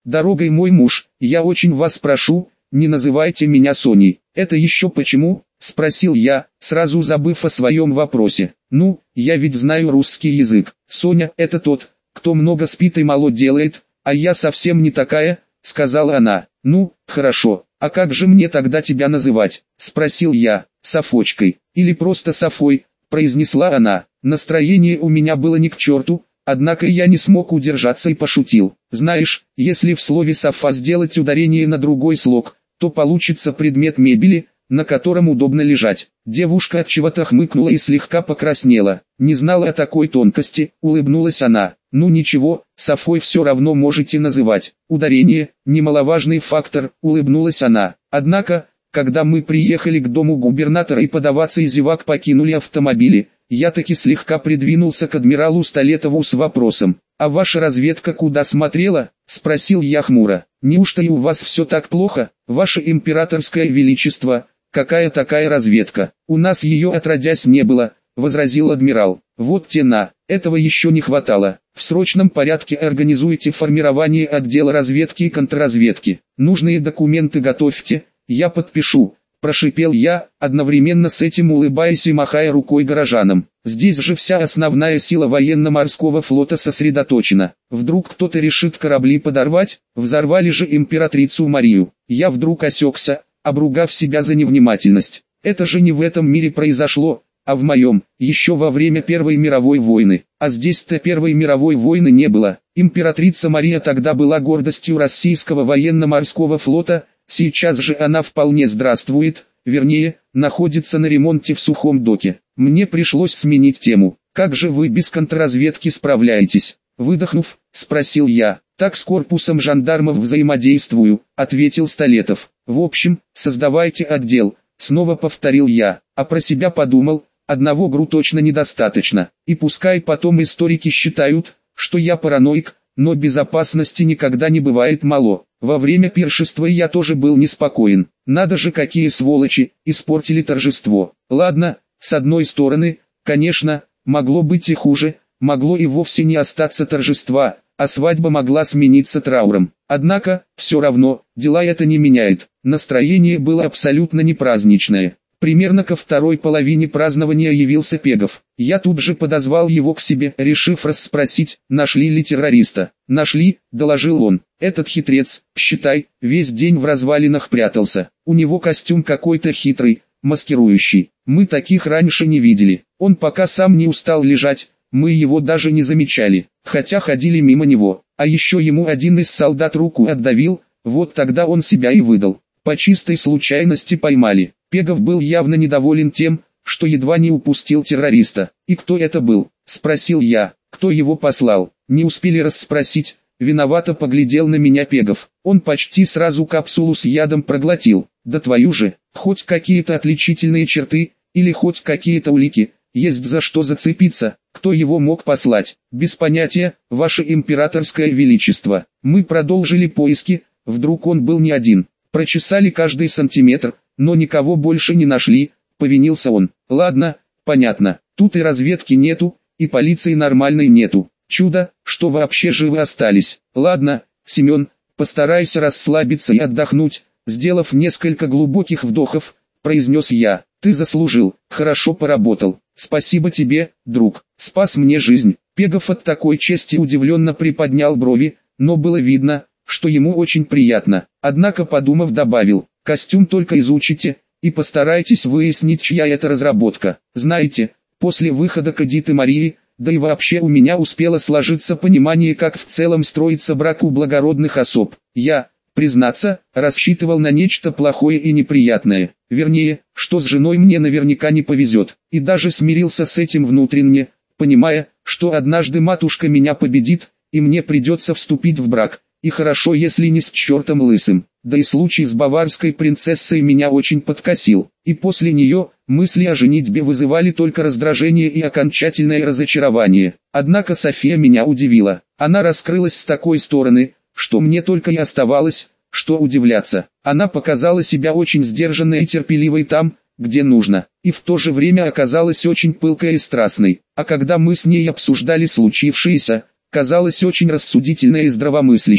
«Дорогой мой муж, я очень вас прошу, не называйте меня Соней». «Это еще почему?» — спросил я, сразу забыв о своем вопросе. «Ну, я ведь знаю русский язык. Соня — это тот, кто много спит и мало делает, а я совсем не такая», — сказала она. «Ну, хорошо, а как же мне тогда тебя называть?» — спросил я. «Софочкой, или просто Софой», — произнесла она. Настроение у меня было ни к черту, однако я не смог удержаться и пошутил. «Знаешь, если в слове «софа» сделать ударение на другой слог, то получится предмет мебели, на котором удобно лежать». Девушка отчего-то хмыкнула и слегка покраснела. «Не знала о такой тонкости», — улыбнулась она. «Ну ничего, Софой все равно можете называть. Ударение — немаловажный фактор», — улыбнулась она. Однако, когда мы приехали к дому губернатора и подаваться и зевак покинули автомобили, я таки слегка придвинулся к адмиралу Столетову с вопросом. «А ваша разведка куда смотрела?» — спросил я хмуро. «Неужто и у вас все так плохо, ваше императорское величество? Какая такая разведка? У нас ее отродясь не было», — возразил адмирал. «Вот тена, этого еще не хватало. В срочном порядке организуйте формирование отдела разведки и контрразведки. Нужные документы готовьте, я подпишу», — прошипел я, одновременно с этим улыбаясь и махая рукой горожанам. Здесь же вся основная сила военно-морского флота сосредоточена. Вдруг кто-то решит корабли подорвать, взорвали же императрицу Марию. Я вдруг осекся, обругав себя за невнимательность. Это же не в этом мире произошло, а в моем, еще во время Первой мировой войны. А здесь-то Первой мировой войны не было. Императрица Мария тогда была гордостью российского военно-морского флота, сейчас же она вполне здравствует, вернее, находится на ремонте в сухом доке. Мне пришлось сменить тему. «Как же вы без контрразведки справляетесь?» Выдохнув, спросил я. «Так с корпусом жандармов взаимодействую», — ответил Столетов. «В общем, создавайте отдел», — снова повторил я, а про себя подумал, одного ГРУ точно недостаточно. И пускай потом историки считают, что я параноик, но безопасности никогда не бывает мало. Во время пиршества я тоже был неспокоен. Надо же, какие сволочи, испортили торжество. Ладно, с одной стороны, конечно, могло быть и хуже, могло и вовсе не остаться торжества, а свадьба могла смениться трауром. Однако, все равно, дела это не меняет. Настроение было абсолютно не праздничное. Примерно ко второй половине празднования явился Пегов. Я тут же подозвал его к себе, решив расспросить, нашли ли террориста. «Нашли», — доложил он. «Этот хитрец, считай, весь день в развалинах прятался. У него костюм какой-то хитрый, маскирующий. Мы таких раньше не видели. Он пока сам не устал лежать, мы его даже не замечали, хотя ходили мимо него. А еще ему один из солдат руку отдавил, вот тогда он себя и выдал. По чистой случайности поймали». Пегов был явно недоволен тем, что едва не упустил террориста. «И кто это был?» — спросил я. «Кто его послал?» Не успели расспросить, виновато поглядел на меня Пегов. Он почти сразу капсулу с ядом проглотил. «Да твою же, хоть какие-то отличительные черты, или хоть какие-то улики, есть за что зацепиться. Кто его мог послать?» «Без понятия, ваше императорское величество». Мы продолжили поиски, вдруг он был не один. Прочесали каждый сантиметр, но никого больше не нашли, повинился он. «Ладно, понятно, тут и разведки нету, и полиции нормальной нету. Чудо, что вообще живы остались. Ладно, Семен, постарайся расслабиться и отдохнуть», сделав несколько глубоких вдохов, произнес я. «Ты заслужил, хорошо поработал. Спасибо тебе, друг, спас мне жизнь». Пегов от такой чести удивленно приподнял брови, но было видно, что ему очень приятно. Однако, подумав, добавил: «Костюм только изучите, и постарайтесь выяснить, чья это разработка. Знаете, после выхода Кадиты Марии, да и вообще у меня успело сложиться понимание, как в целом строится брак у благородных особ. Я, признаться, рассчитывал на нечто плохое и неприятное. Вернее, что с женой мне наверняка не повезет. И даже смирился с этим внутренне, понимая, что однажды матушка меня победит, и мне придется вступить в брак. И хорошо, если не с чертом лысым. Да и случай с баварской принцессой меня очень подкосил. И после нее, мысли о женитьбе вызывали только раздражение и окончательное разочарование. Однако София меня удивила. Она раскрылась с такой стороны, что мне только и оставалось, что удивляться. Она показала себя очень сдержанной и терпеливой там, где нужно. И в то же время оказалась очень пылкой и страстной. А когда мы с ней обсуждали случившееся, казалось очень рассудительной и здравомыслящей.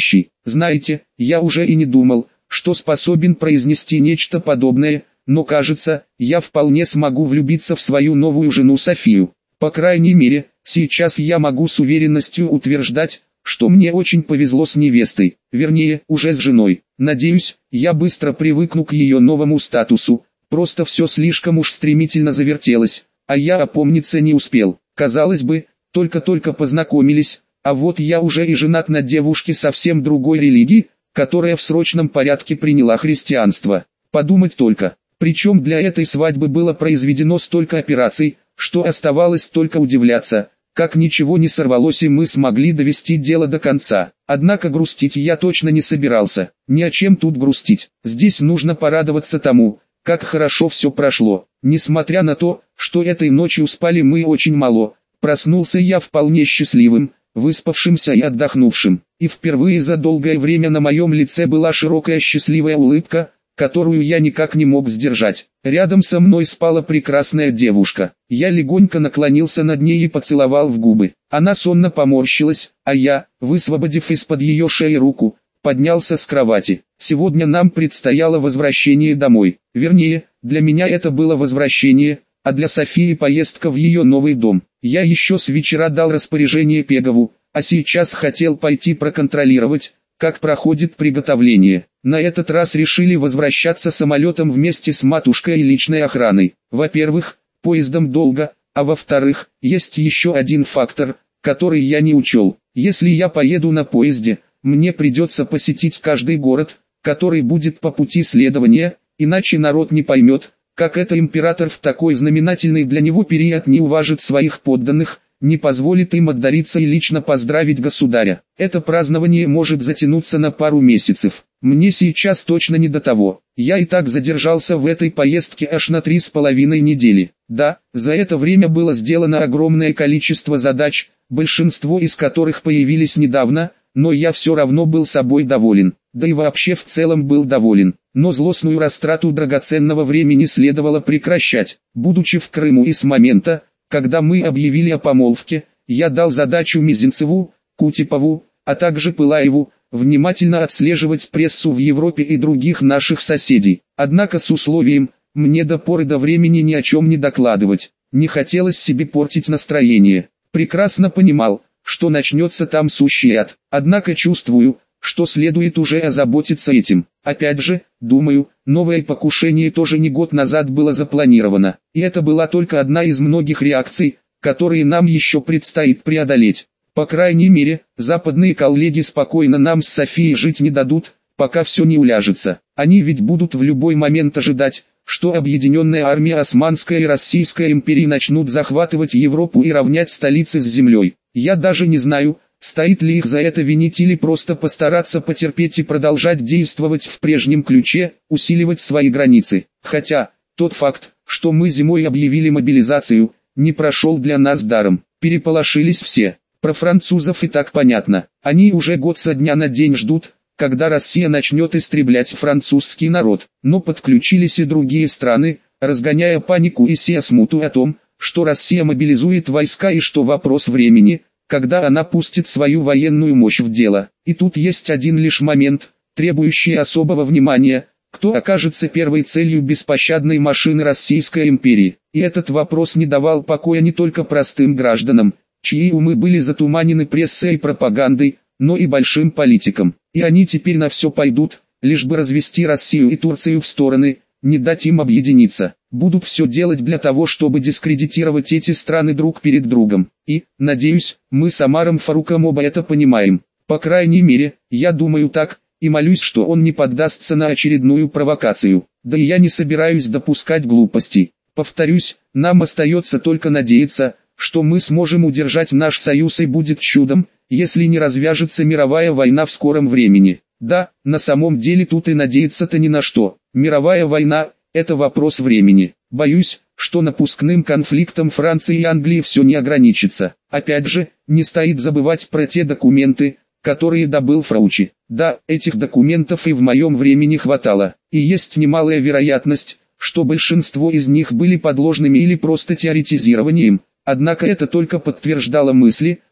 Знаете, я уже и не думал, что способен произнести нечто подобное, но кажется, я вполне смогу влюбиться в свою новую жену Софию. По крайней мере, сейчас я могу с уверенностью утверждать, что мне очень повезло с невестой, вернее, уже с женой. Надеюсь, я быстро привыкну к ее новому статусу, просто все слишком уж стремительно завертелось, а я опомниться не успел. Казалось бы, только-только познакомились, а вот я уже и женат на девушке совсем другой религии, которая в срочном порядке приняла христианство. Подумать только. Причем для этой свадьбы было произведено столько операций, что оставалось только удивляться, как ничего не сорвалось и мы смогли довести дело до конца. Однако грустить я точно не собирался. Ни о чем тут грустить. Здесь нужно порадоваться тому, как хорошо все прошло. Несмотря на то, что этой ночью спали мы очень мало, проснулся я вполне счастливым, выспавшимся и отдохнувшим. И впервые за долгое время на моем лице была широкая счастливая улыбка, которую я никак не мог сдержать. Рядом со мной спала прекрасная девушка. Я легонько наклонился над ней и поцеловал в губы. Она сонно поморщилась, а я, высвободив из-под ее шеи руку, поднялся с кровати. Сегодня нам предстояло возвращение домой. Вернее, для меня это было возвращение, а для Софии поездка в ее новый дом. Я еще с вечера дал распоряжение Пегову, а сейчас хотел пойти проконтролировать, как проходит приготовление. На этот раз решили возвращаться самолетом вместе с матушкой и личной охраной. Во-первых, поездом долго, а во-вторых, есть еще один фактор, который я не учел. Если я поеду на поезде, мне придется посетить каждый город, который будет по пути следования, иначе народ не поймет, как это император в такой знаменательный для него период не уважит своих подданных, не позволит им отдариться и лично поздравить государя. Это празднование может затянуться на пару месяцев. Мне сейчас точно не до того. Я и так задержался в этой поездке аж на 3,5 недели. Да, за это время было сделано огромное количество задач, большинство из которых появились недавно, но я все равно был собой доволен. Да и вообще в целом был доволен. Но злостную растрату драгоценного времени следовало прекращать. Будучи в Крыму и с момента, когда мы объявили о помолвке, я дал задачу Мизинцеву, Кутепову, а также Пылаеву, внимательно отслеживать прессу в Европе и других наших соседей. Однако с условием, мне до поры до времени ни о чем не докладывать. Не хотелось себе портить настроение. Прекрасно понимал, что начнется там сущий ад. Однако чувствую, что следует уже озаботиться этим. Опять же, думаю, новое покушение тоже не год назад было запланировано. И это была только одна из многих реакций, которые нам еще предстоит преодолеть. По крайней мере, западные коллеги спокойно нам с Софией жить не дадут, пока все не уляжется. Они ведь будут в любой момент ожидать, что объединенная армия Османская и Российская империи начнут захватывать Европу и равнять столицы с землей. Я даже не знаю, стоит ли их за это винить или просто постараться потерпеть и продолжать действовать в прежнем ключе, усиливать свои границы. Хотя, тот факт, что мы зимой объявили мобилизацию, не прошел для нас даром. Переполошились все. Про французов и так понятно. Они уже год со дня на день ждут, когда Россия начнет истреблять французский народ. Но подключились и другие страны, разгоняя панику и сея смуту о том, что Россия мобилизует войска и что вопрос времени, когда она пустит свою военную мощь в дело. И тут есть один лишь момент, требующий особого внимания, кто окажется первой целью беспощадной машины Российской империи. И этот вопрос не давал покоя не только простым гражданам, чьи умы были затуманены прессой и пропагандой, но и большим политикам. И они теперь на все пойдут, лишь бы развести Россию и Турцию в стороны, не дать им объединиться. Будут все делать для того, чтобы дискредитировать эти страны друг перед другом. И, надеюсь, мы с Омаром Фаруком оба это понимаем. По крайней мере, я думаю так, и молюсь, что он не поддастся на очередную провокацию. Да и я не собираюсь допускать глупостей. Повторюсь, нам остается только надеяться, что мы сможем удержать наш союз и будет чудом, если не развяжется мировая война в скором времени. Да, на самом деле тут и надеяться-то ни на что. Мировая война – это вопрос времени. Боюсь, что напускным конфликтом Франции и Англии все не ограничится. Опять же, не стоит забывать про те документы, которые добыл Фраучи. Да, этих документов и в моем времени хватало. И есть немалая вероятность, что большинство из них были подложными или просто теоретизированием. Однако это только подтверждало мысли,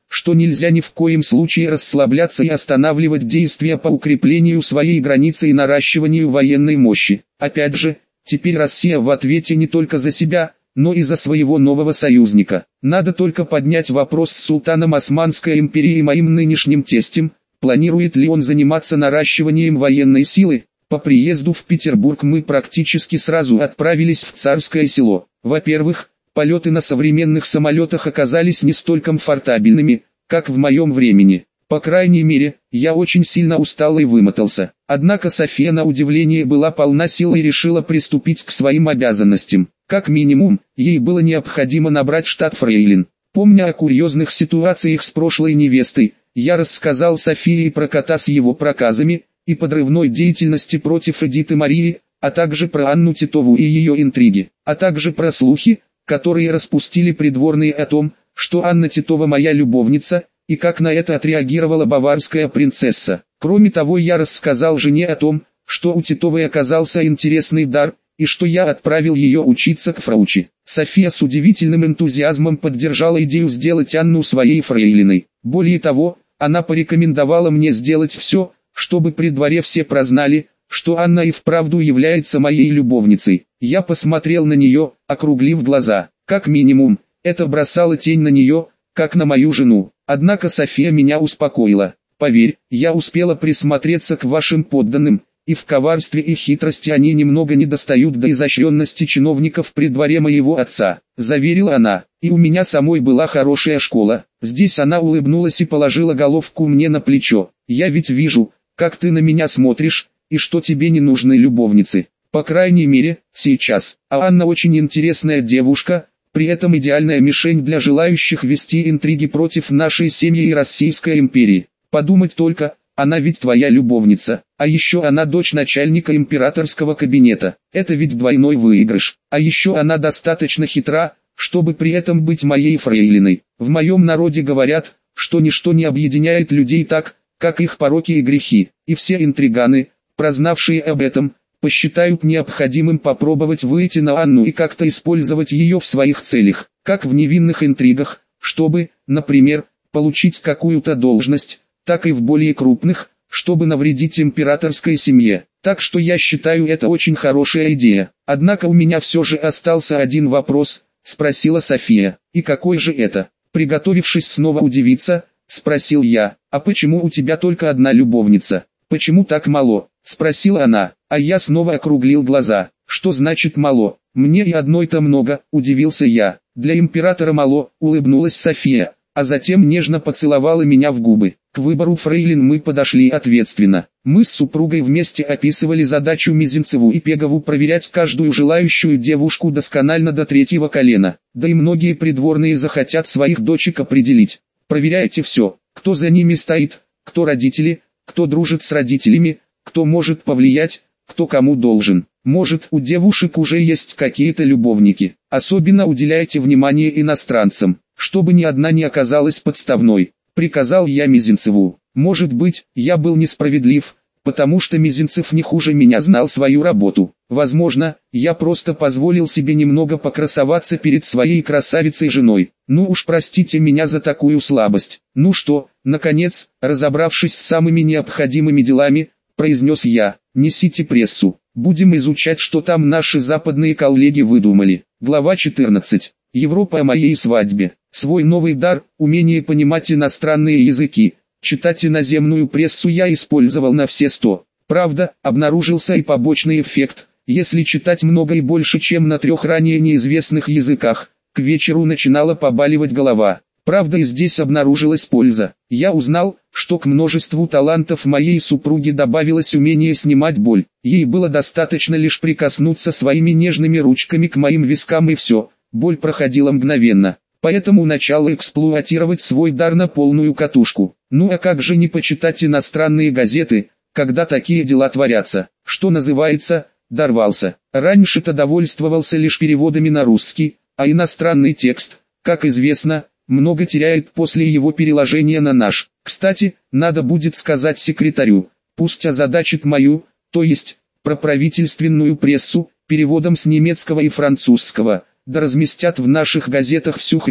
что нельзя ни в коем случае расслабляться и останавливать действия по укреплению своей границы и наращиванию военной мощи. Опять же, теперь Россия в ответе не только за себя, но и за своего нового союзника. Надо только поднять вопрос с султаном Османской империи и моим нынешним тестем, планирует ли он заниматься наращиванием военной силы. По приезду в Петербург мы практически сразу отправились в Царское Село. Во-первых, полеты на современных самолетах оказались не столь комфортабельными, как в моем времени. По крайней мере, я очень сильно устал и вымотался. Однако София на удивление была полна сил и решила приступить к своим обязанностям. Как минимум, ей было необходимо набрать штат фрейлин. Помня о курьезных ситуациях с прошлой невестой, я рассказал Софии про кота с его проказами и подрывной деятельности против Эдиты Марии, а также про Анну Титову и ее интриги, а также про слухи, которые распустили придворные о том, что Анна Титова моя любовница, и как на это отреагировала баварская принцесса. Кроме того, я рассказал жене о том, что у Титовой оказался интересный дар, и что я отправил ее учиться к фраучи. София с удивительным энтузиазмом поддержала идею сделать Анну своей фрейлиной. Более того, она порекомендовала мне сделать все, чтобы при дворе все прознали, что Анна и вправду является моей любовницей. Я посмотрел на нее, округлив глаза. Как минимум, это бросало тень на нее, как на мою жену. Однако София меня успокоила. Поверь, я успела присмотреться к вашим подданным, и в коварстве и хитрости они немного недостают до изощренности чиновников при дворе моего отца, заверила она. И у меня самой была хорошая школа. Здесь она улыбнулась и положила головку мне на плечо. Я ведь вижу, как ты на меня смотришь, и что тебе не нужны любовницы. По крайней мере, сейчас. А Анна очень интересная девушка, при этом идеальная мишень для желающих вести интриги против нашей семьи и Российской империи. Подумать только, она ведь твоя любовница, а еще она дочь начальника императорского кабинета. Это ведь двойной выигрыш. А еще она достаточно хитра, чтобы при этом быть моей фрейлиной. В моем народе говорят, что ничто не объединяет людей так, как их пороки и грехи. И все интриганы, прознавшие об этом, посчитают необходимым попробовать выйти на Анну и как-то использовать ее в своих целях, как в невинных интригах, чтобы, например, получить какую-то должность, так и в более крупных, чтобы навредить императорской семье. Так что я считаю это очень хорошая идея. Однако у меня все же остался один вопрос, спросила София. И какой же это? Приготовившись снова удивиться, спросил я. А почему у тебя только одна любовница? Почему так мало? Спросила она, а я снова округлил глаза. Что значит мало? Мне и одной-то много, удивился я. Для императора мало, улыбнулась София, а затем нежно поцеловала меня в губы. К выбору фрейлин мы подошли ответственно. Мы с супругой вместе описывали задачу Мизинцеву и Пегову проверять каждую желающую девушку досконально до третьего колена. Да и многие придворные захотят своих дочек определить. Проверяйте все, кто за ними стоит, кто родители, кто дружит с родителями, кто может повлиять, кто кому должен. Может, у девушек уже есть какие-то любовники. Особенно уделяйте внимание иностранцам, чтобы ни одна не оказалась подставной. Приказал я Мизинцеву. Может быть, я был несправедлив, потому что Мизинцев не хуже меня знал свою работу. Возможно, я просто позволил себе немного покрасоваться перед своей красавицей женой. Ну уж простите меня за такую слабость. Ну что, наконец, разобравшись с самыми необходимыми делами, произнес я, несите прессу. Будем изучать, что там наши западные коллеги выдумали. Глава 14. Европа о моей свадьбе. Свой новый дар, умение понимать иностранные языки, читать иноземную прессу я использовал на все 100. Правда, обнаружился и побочный эффект. Если читать много и больше, чем на 3 ранее неизвестных языках, к вечеру начинала побаливать голова. Правда, и здесь обнаружилась польза. Я узнал, что к множеству талантов моей супруги добавилось умение снимать боль. Ей было достаточно лишь прикоснуться своими нежными ручками к моим вискам и все, боль проходила мгновенно. Поэтому начала эксплуатировать свой дар на полную катушку. Ну а как же не почитать иностранные газеты, когда такие дела творятся? Что называется, дорвался. Раньше-то довольствовался лишь переводами на русский, а иностранный текст, как известно, много теряет после его переложения на наш. Кстати, надо будет сказать секретарю, пусть озадачит мою, то есть, проправительственную прессу, переводом с немецкого и французского, да разместят в наших газетах всю хрень,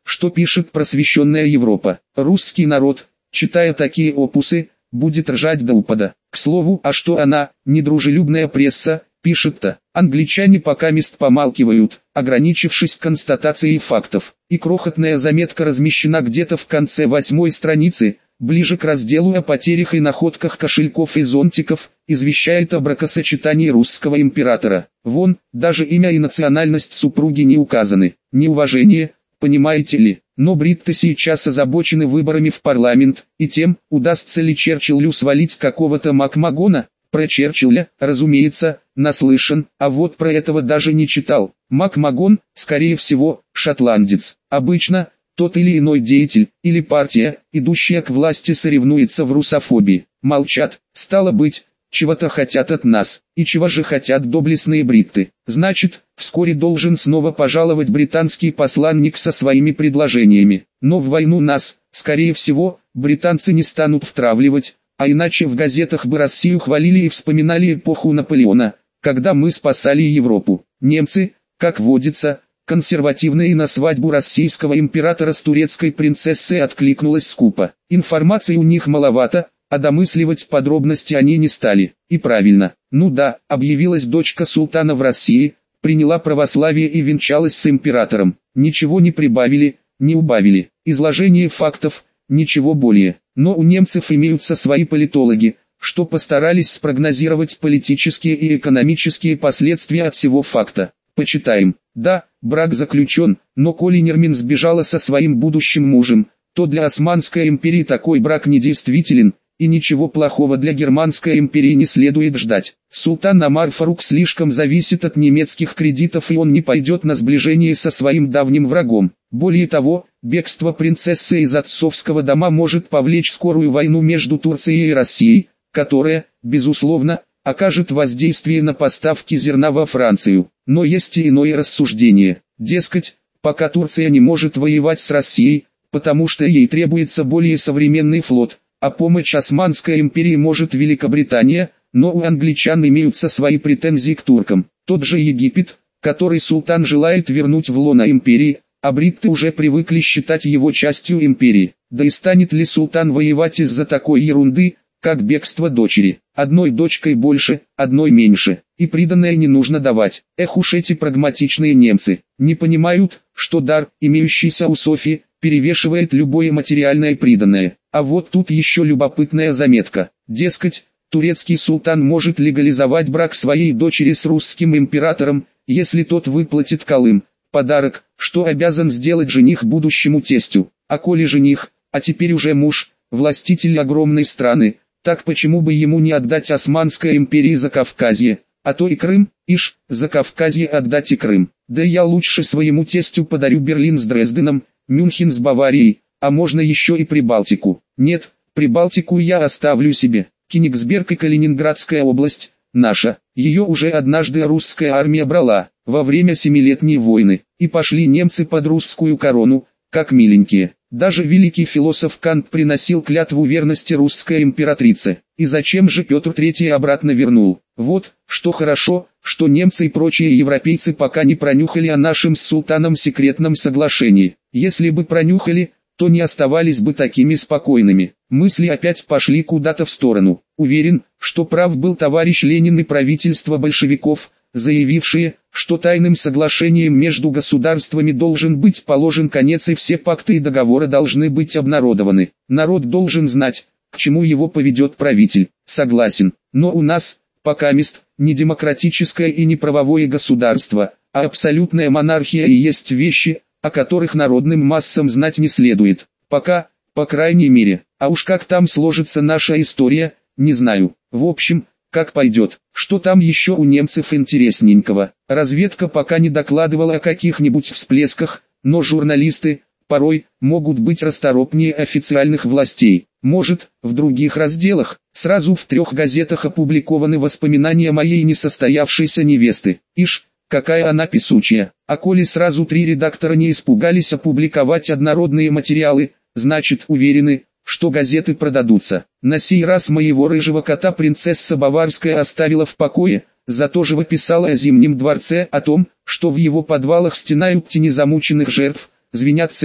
что пишет просвещенная Европа. Русский народ, читая такие опусы, будет ржать до упада. К слову, а что она, недружелюбная пресса, пишет-то? Англичане покамест помалкивают, ограничившись констатацией фактов. И крохотная заметка размещена где-то в конце 8-й страницы, ближе к разделу о потерях и находках кошельков и зонтиков, извещает о бракосочетании русского императора. Вон, даже имя и национальность супруги не указаны. Неуважение, понимаете ли? Но бритты сейчас озабочены выборами в парламент, и тем, удастся ли Черчиллю свалить какого-то Макмагона. Про Черчилля, разумеется, наслышан, а вот про этого даже не читал. Макмагон, скорее всего, шотландец. Обычно, тот или иной деятель, или партия, идущая к власти, соревнуется в русофобии. Молчат, стало быть, чего-то хотят от нас. И чего же хотят доблестные бритты? Значит, вскоре должен снова пожаловать британский посланник со своими предложениями. Но в войну нас, скорее всего, британцы не станут втравливать, а иначе в газетах бы Россию хвалили и вспоминали эпоху Наполеона, когда мы спасали Европу. Немцы, как водится, консервативные, и на свадьбу российского императора с турецкой принцессой откликнулась скупо. Информации у них маловато, а домысливать подробности они не стали. И правильно. Ну да, объявилась дочка султана в России, приняла православие и венчалась с императором. Ничего не прибавили, не убавили. Изложение фактов, ничего более. Но у немцев имеются свои политологи, что постарались спрогнозировать политические и экономические последствия от всего факта. Почитаем. Да, брак заключен, но коли Нермин сбежала со своим будущим мужем, то для Османской империи такой брак недействителен, и ничего плохого для Германской империи не следует ждать. Султан Омар Фарук слишком зависит от немецких кредитов, и он не пойдет на сближение со своим давним врагом. Более того, бегство принцессы из отцовского дома может повлечь скорую войну между Турцией и Россией, которая, безусловно, окажет воздействие на поставки зерна во Францию. Но есть и иное рассуждение. Дескать, пока Турция не может воевать с Россией, потому что ей требуется более современный флот, а помощь Османской империи может Великобритания, но у англичан имеются свои претензии к туркам. Тот же Египет, который султан желает вернуть в лоно империи, а бритты уже привыкли считать его частью империи. Да и станет ли султан воевать из-за такой ерунды, как бегство дочери? Одной дочкой больше, одной меньше, и приданое не нужно давать. Эх уж эти прагматичные немцы, не понимают, что дар, имеющийся у Софьи, перевешивает любое материальное приданое. А вот тут еще любопытная заметка. Дескать, турецкий султан может легализовать брак своей дочери с русским императором, если тот выплатит Колым, подарок, что обязан сделать жених будущему тестю. А коли жених, а теперь уже муж, властитель огромной страны, так почему бы ему не отдать Османской империи Закавказье, а то и Крым, ишь, Закавказье отдать и Крым. Да я лучше своему тестю подарю Берлин с Дрезденом, Мюнхен с Баварией, а можно еще и Прибалтику. Нет, Прибалтику я оставлю себе. Кенигсберг и Калининградская область, наша. Ее уже однажды русская армия брала, во время Семилетней войны, и пошли немцы под русскую корону, как миленькие. Даже великий философ Кант приносил клятву верности русской императрице. И зачем же Петр III обратно вернул? Вот, что хорошо, что немцы и прочие европейцы пока не пронюхали о нашем с султаном секретном соглашении. Если бы пронюхали, то не оставались бы такими спокойными. Мысли опять пошли куда-то в сторону. Уверен, что прав был товарищ Ленин и правительство большевиков, заявившие, что тайным соглашением между государствами должен быть положен конец и все пакты и договоры должны быть обнародованы. Народ должен знать, к чему его поведет правитель. Согласен, но у нас, покамест, не демократическое и не правовое государство, а абсолютная монархия и есть вещи, о которых народным массам знать не следует. Пока, по крайней мере, а уж как там сложится наша история, не знаю. В общем, как пойдет. Что там еще у немцев интересненького? Разведка пока не докладывала о каких-нибудь всплесках, но журналисты, порой, могут быть расторопнее официальных властей. Может, в других разделах, сразу в 3 газетах опубликованы воспоминания моей несостоявшейся невесты. Ишь, какая она писучая. А коли сразу 3 редактора не испугались опубликовать однородные материалы, значит уверены, что газеты продадутся. На сей раз моего рыжего кота принцесса Баварская оставила в покое, зато живописала о Зимнем дворце, о том, что в его подвалах стенают тени замученных жертв, звенят цепи,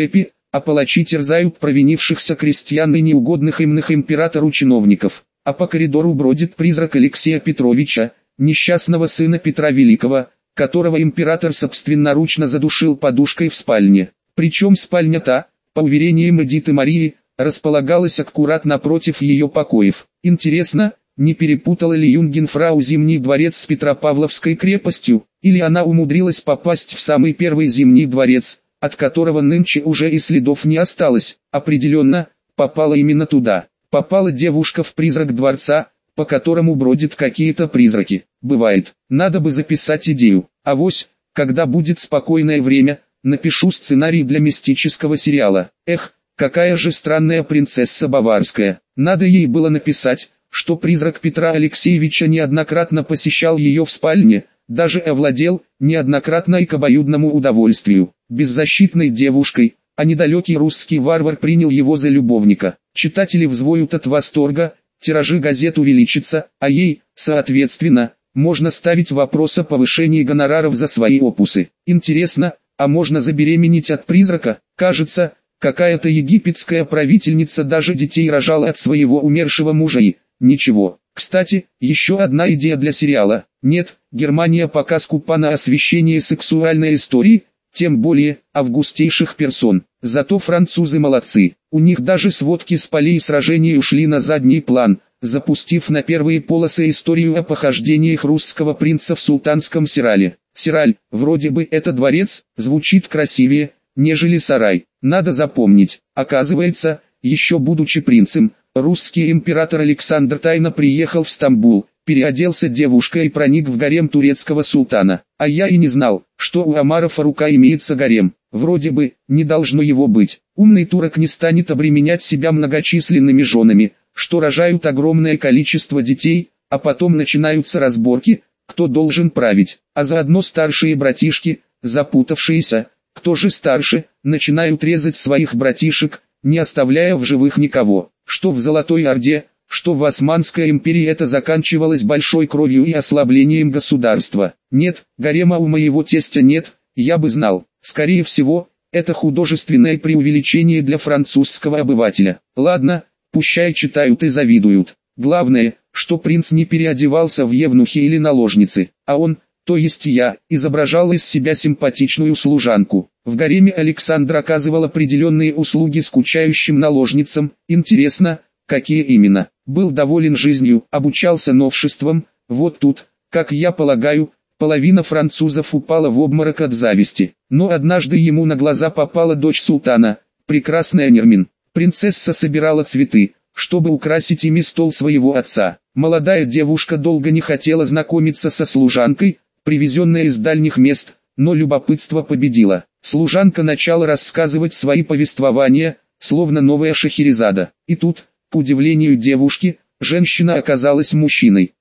а палачи терзают провинившихся крестьян и неугодных императору чиновников, а по коридору бродит призрак Алексея Петровича, несчастного сына Петра Великого, которого император собственноручно задушил подушкой в спальне. Причем спальня та, по уверениям Эдиты Марии, располагалась аккурат напротив ее покоев. Интересно, не перепутала ли Юнгенфрау Зимний дворец с Петропавловской крепостью, или она умудрилась попасть в самый первый Зимний дворец, от которого нынче уже и следов не осталось. Определенно, попала именно туда. Попала девушка в призрак дворца, по которому бродят какие-то призраки. Бывает, надо бы записать идею. Авось, когда будет спокойное время, напишу сценарий для мистического сериала. Эх, какая же странная принцесса Баварская. Надо ей было написать, что призрак Петра Алексеевича неоднократно посещал ее в спальне, даже овладел, неоднократно и к обоюдному удовольствию, беззащитной девушкой, а недалекий русский варвар принял его за любовника. Читатели взвоют от восторга, тиражи газет увеличатся, а ей, соответственно, можно ставить вопрос о повышении гонораров за свои опусы. Интересно, а можно забеременеть от призрака? Кажется, какая-то египетская правительница даже детей рожала от своего умершего мужа и... ничего. Кстати, еще одна идея для сериала. Нет, Германия пока скупа на освещение сексуальной истории, тем более, августейших персон. Зато французы молодцы. У них даже сводки с полей сражений ушли на задний план, запустив на первые полосы историю о похождениях русского принца в султанском Сирале. Сираль, вроде бы это дворец, звучит красивее, нежели сарай. Надо запомнить, оказывается, еще будучи принцем, русский император Александр тайно приехал в Стамбул, переоделся девушкой и проник в гарем турецкого султана. А я и не знал, что у Омара Фарука имеется гарем. Вроде бы, не должно его быть. Умный турок не станет обременять себя многочисленными женами, что рожают огромное количество детей, а потом начинаются разборки, кто должен править. А заодно старшие братишки, запутавшиеся, кто же старше, начинают резать своих братишек, не оставляя в живых никого. Что в Золотой Орде, что в Османской империи это заканчивалось большой кровью и ослаблением государства. Нет, гарема у моего тестя нет, я бы знал. Скорее всего, это художественное преувеличение для французского обывателя. Ладно, пущай читают и завидуют. Главное, что принц не переодевался в евнухи или наложницы, а он, то есть я, изображал из себя симпатичную служанку. В гареме Александр оказывал определенные услуги скучающим наложницам. Интересно, какие именно? Был доволен жизнью, обучался новшествам. Вот тут, как я полагаю, половина французов упала в обморок от зависти. Но однажды ему на глаза попала дочь султана, прекрасная Нермин. Принцесса собирала цветы, чтобы украсить ими стол своего отца. Молодая девушка долго не хотела знакомиться со служанкой, привезенной из дальних мест, но любопытство победило. Служанка начала рассказывать свои повествования, словно новая Шахерезада. И тут, к удивлению девушки, женщина оказалась мужчиной.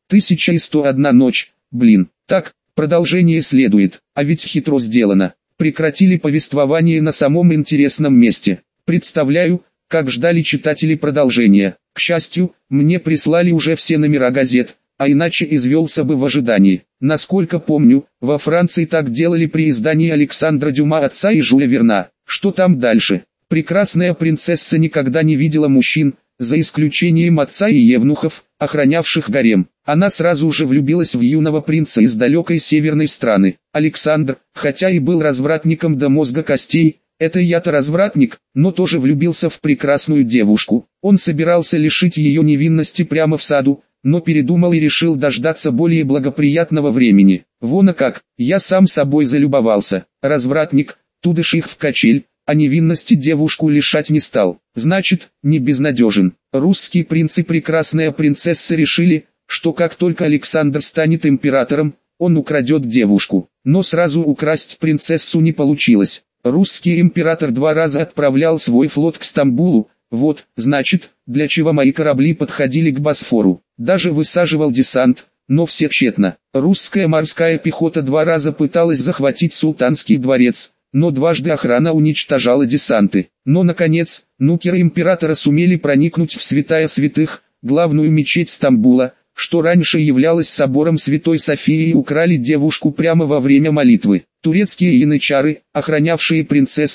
1101 ночь, блин. Так, продолжение следует, а ведь хитро сделано. Прекратили повествование на самом интересном месте. Представляю, как ждали читатели продолжения. К счастью, мне прислали уже все номера газет, а иначе извелся бы в ожидании. Насколько помню, во Франции так делали при издании Александра Дюма «Отца» и Жюля Верна. Что там дальше? Прекрасная принцесса никогда не видела мужчин, за исключением отца и евнухов, охранявших гарем. Она сразу же влюбилась в юного принца из далекой северной страны. Александр, хотя и был развратником до мозга костей, это я-то развратник, но тоже влюбился в прекрасную девушку. Он собирался лишить ее невинности прямо в саду, но передумал и решил дождаться более благоприятного времени. Вон а как, я сам собой залюбовался. Развратник, тудыш их в качель, а невинности девушку лишать не стал. Значит, не безнадежен. Русский принц и прекрасная принцесса решили, что как только Александр станет императором, он украдет девушку. Но сразу украсть принцессу не получилось. Русский император 2 раза отправлял свой флот к Стамбулу. Вот, значит, для чего мои корабли подходили к Босфору. Даже высаживал десант, но все тщетно. Русская морская пехота 2 раза пыталась захватить султанский дворец, но дважды охрана уничтожала десанты. Но наконец, нукеры императора сумели проникнуть в святая святых, главную мечеть Стамбула, что раньше являлась собором Святой Софии, и украли девушку прямо во время молитвы. Турецкие янычары, охранявшие принцессу,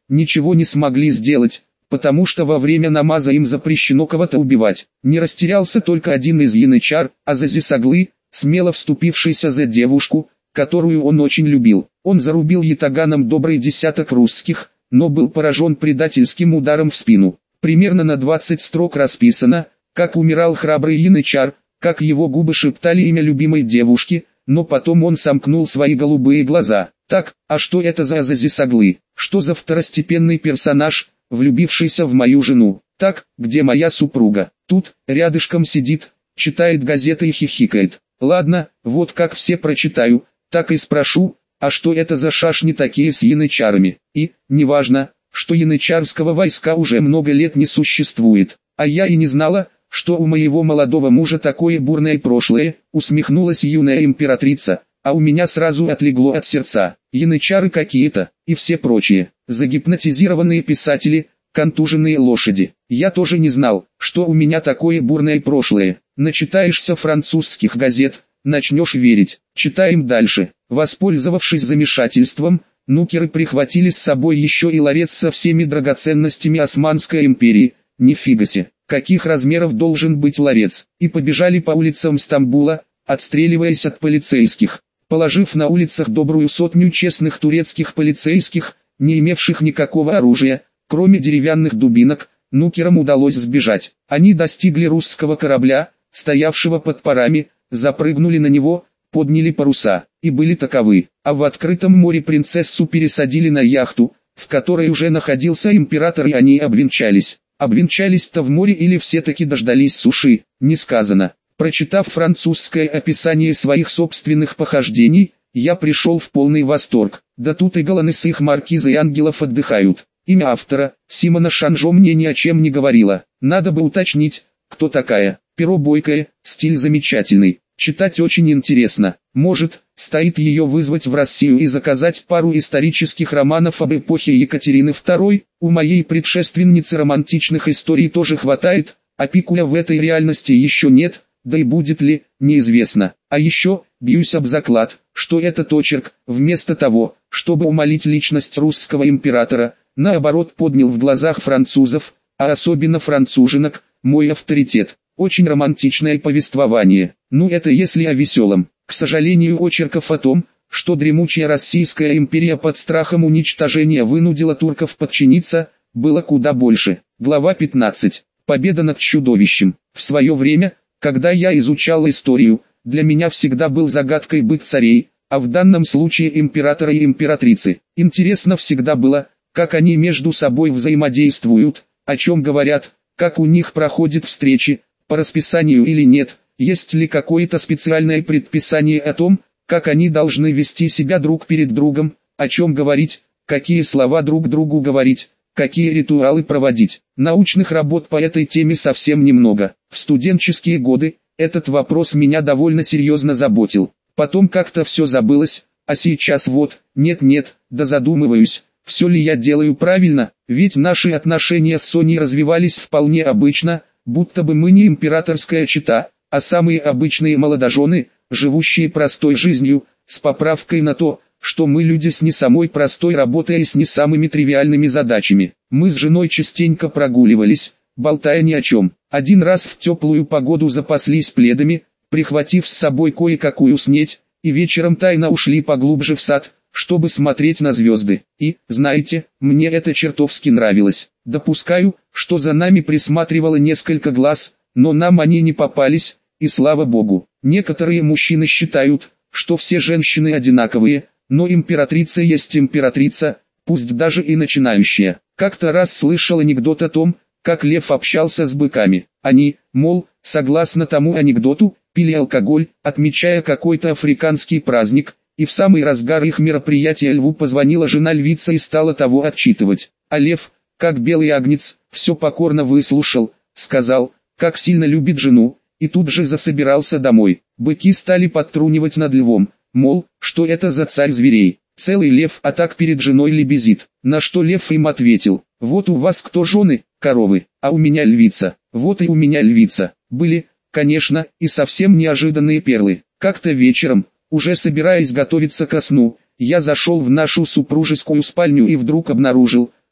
ничего не смогли сделать, потому что во время намаза им запрещено кого-то убивать. Не растерялся только один из янычар, Азазис Аглы, смело вступившийся за девушку, которую он очень любил. Он зарубил ятаганом добрый десяток русских, но был поражен предательским ударом в спину. Примерно на 20 строк расписано, как умирал храбрый янычар, как его губы шептали имя любимой девушки, но потом он сомкнул свои голубые глаза. Так, а что это за Азазис Аглы? Что за второстепенный персонаж, влюбившийся в мою жену? Так, где моя супруга? Тут, рядышком сидит, читает газеты и хихикает. Ладно, вот как все прочитаю, так и спрошу, а что это за шашни такие с янычарами? И, неважно, что янычарского войска уже много лет не существует. А я и не знала, что у моего молодого мужа такое бурное прошлое, усмехнулась юная императрица, а у меня сразу отлегло от сердца. Янычары какие-то, и все прочие, загипнотизированные писатели, контуженные лошади. Я тоже не знал, что у меня такое бурное прошлое. Начитаешься французских газет, начнешь верить. Читаем дальше. Воспользовавшись замешательством, нукеры прихватили с собой еще и ларец со всеми драгоценностями Османской империи. Нифига себе, каких размеров должен быть ларец, и побежали по улицам Стамбула, отстреливаясь от полицейских. Положив на улицах добрую сотню честных турецких полицейских, не имевших никакого оружия, кроме деревянных дубинок, нукерам удалось сбежать. Они достигли русского корабля, стоявшего под парами, запрыгнули на него, подняли паруса, и были таковы. А в открытом море принцессу пересадили на яхту, в которой уже находился император, и они обвенчались. Обвенчались-то в море или все-таки дождались суши, не сказано. Прочитав французское описание своих собственных похождений, я пришел в полный восторг. Да тут и галаны с их маркизой ангелов отдыхают. Имя автора, Симона Шанжо, мне ни о чем не говорило. Надо бы уточнить, кто такая. Перо бойкое, стиль замечательный. Читать очень интересно. Может, стоит ее вызвать в Россию и заказать пару исторических романов об эпохе Екатерины II. У моей предшественницы романтичных историй тоже хватает, а Пикуля в этой реальности еще нет, да и будет ли, неизвестно. А еще, бьюсь об заклад, что этот очерк, вместо того, чтобы умалить личность русского императора, наоборот поднял в глазах французов, а особенно француженок, мой авторитет. Очень романтичное повествование. Ну это если о веселом. К сожалению, очерков о том, что дремучая Российская империя под страхом уничтожения вынудила турков подчиниться, было куда больше. Глава 15. Победа над чудовищем. В свое время, когда я изучал историю, для меня всегда был загадкой быт царей, а в данном случае императора и императрицы. Интересно всегда было, как они между собой взаимодействуют, о чем говорят, как у них проходят встречи, по расписанию или нет, есть ли какое-то специальное предписание о том, как они должны вести себя друг перед другом, о чем говорить, какие слова друг другу говорить, какие ритуалы проводить. Научных работ по этой теме совсем немного. В студенческие годы этот вопрос меня довольно серьезно заботил. Потом как-то все забылось, а сейчас вот, нет-нет, да задумываюсь, все ли я делаю правильно, ведь наши отношения с Соней развивались вполне обычно, будто бы мы не императорская чета, а самые обычные молодожены, живущие простой жизнью, с поправкой на то, что мы люди с не самой простой работой и с не самыми тривиальными задачами. Мы с женой частенько прогуливались, болтая ни о чем. Один раз в теплую погоду запаслись пледами, прихватив с собой кое-какую снеть, и вечером тайно ушли поглубже в сад, чтобы смотреть на звезды. И, знаете, мне это чертовски нравилось. Допускаю, что за нами присматривало несколько глаз, но нам они не попались, и слава богу. Некоторые мужчины считают, что все женщины одинаковые, но императрица есть императрица, пусть даже и начинающая. Как-то раз слышал анекдот о том, как лев общался с быками. Они, мол, согласно тому анекдоту, пили алкоголь, отмечая какой-то африканский праздник, и в самый разгар их мероприятия льву позвонила жена львица и стала того отчитывать. А лев, как белый агнец, все покорно выслушал, сказал, как сильно любит жену, и тут же засобирался домой. Быки стали подтрунивать над львом, мол, что это за царь зверей, целый лев, а так перед женой лебезит. На что лев им ответил, вот у вас кто жены, коровы, а у меня львица, вот и у меня львица. Были, конечно, и совсем неожиданные перлы. Как-то вечером, уже собираясь готовиться ко сну, я зашел в нашу супружескую спальню и вдруг обнаружил,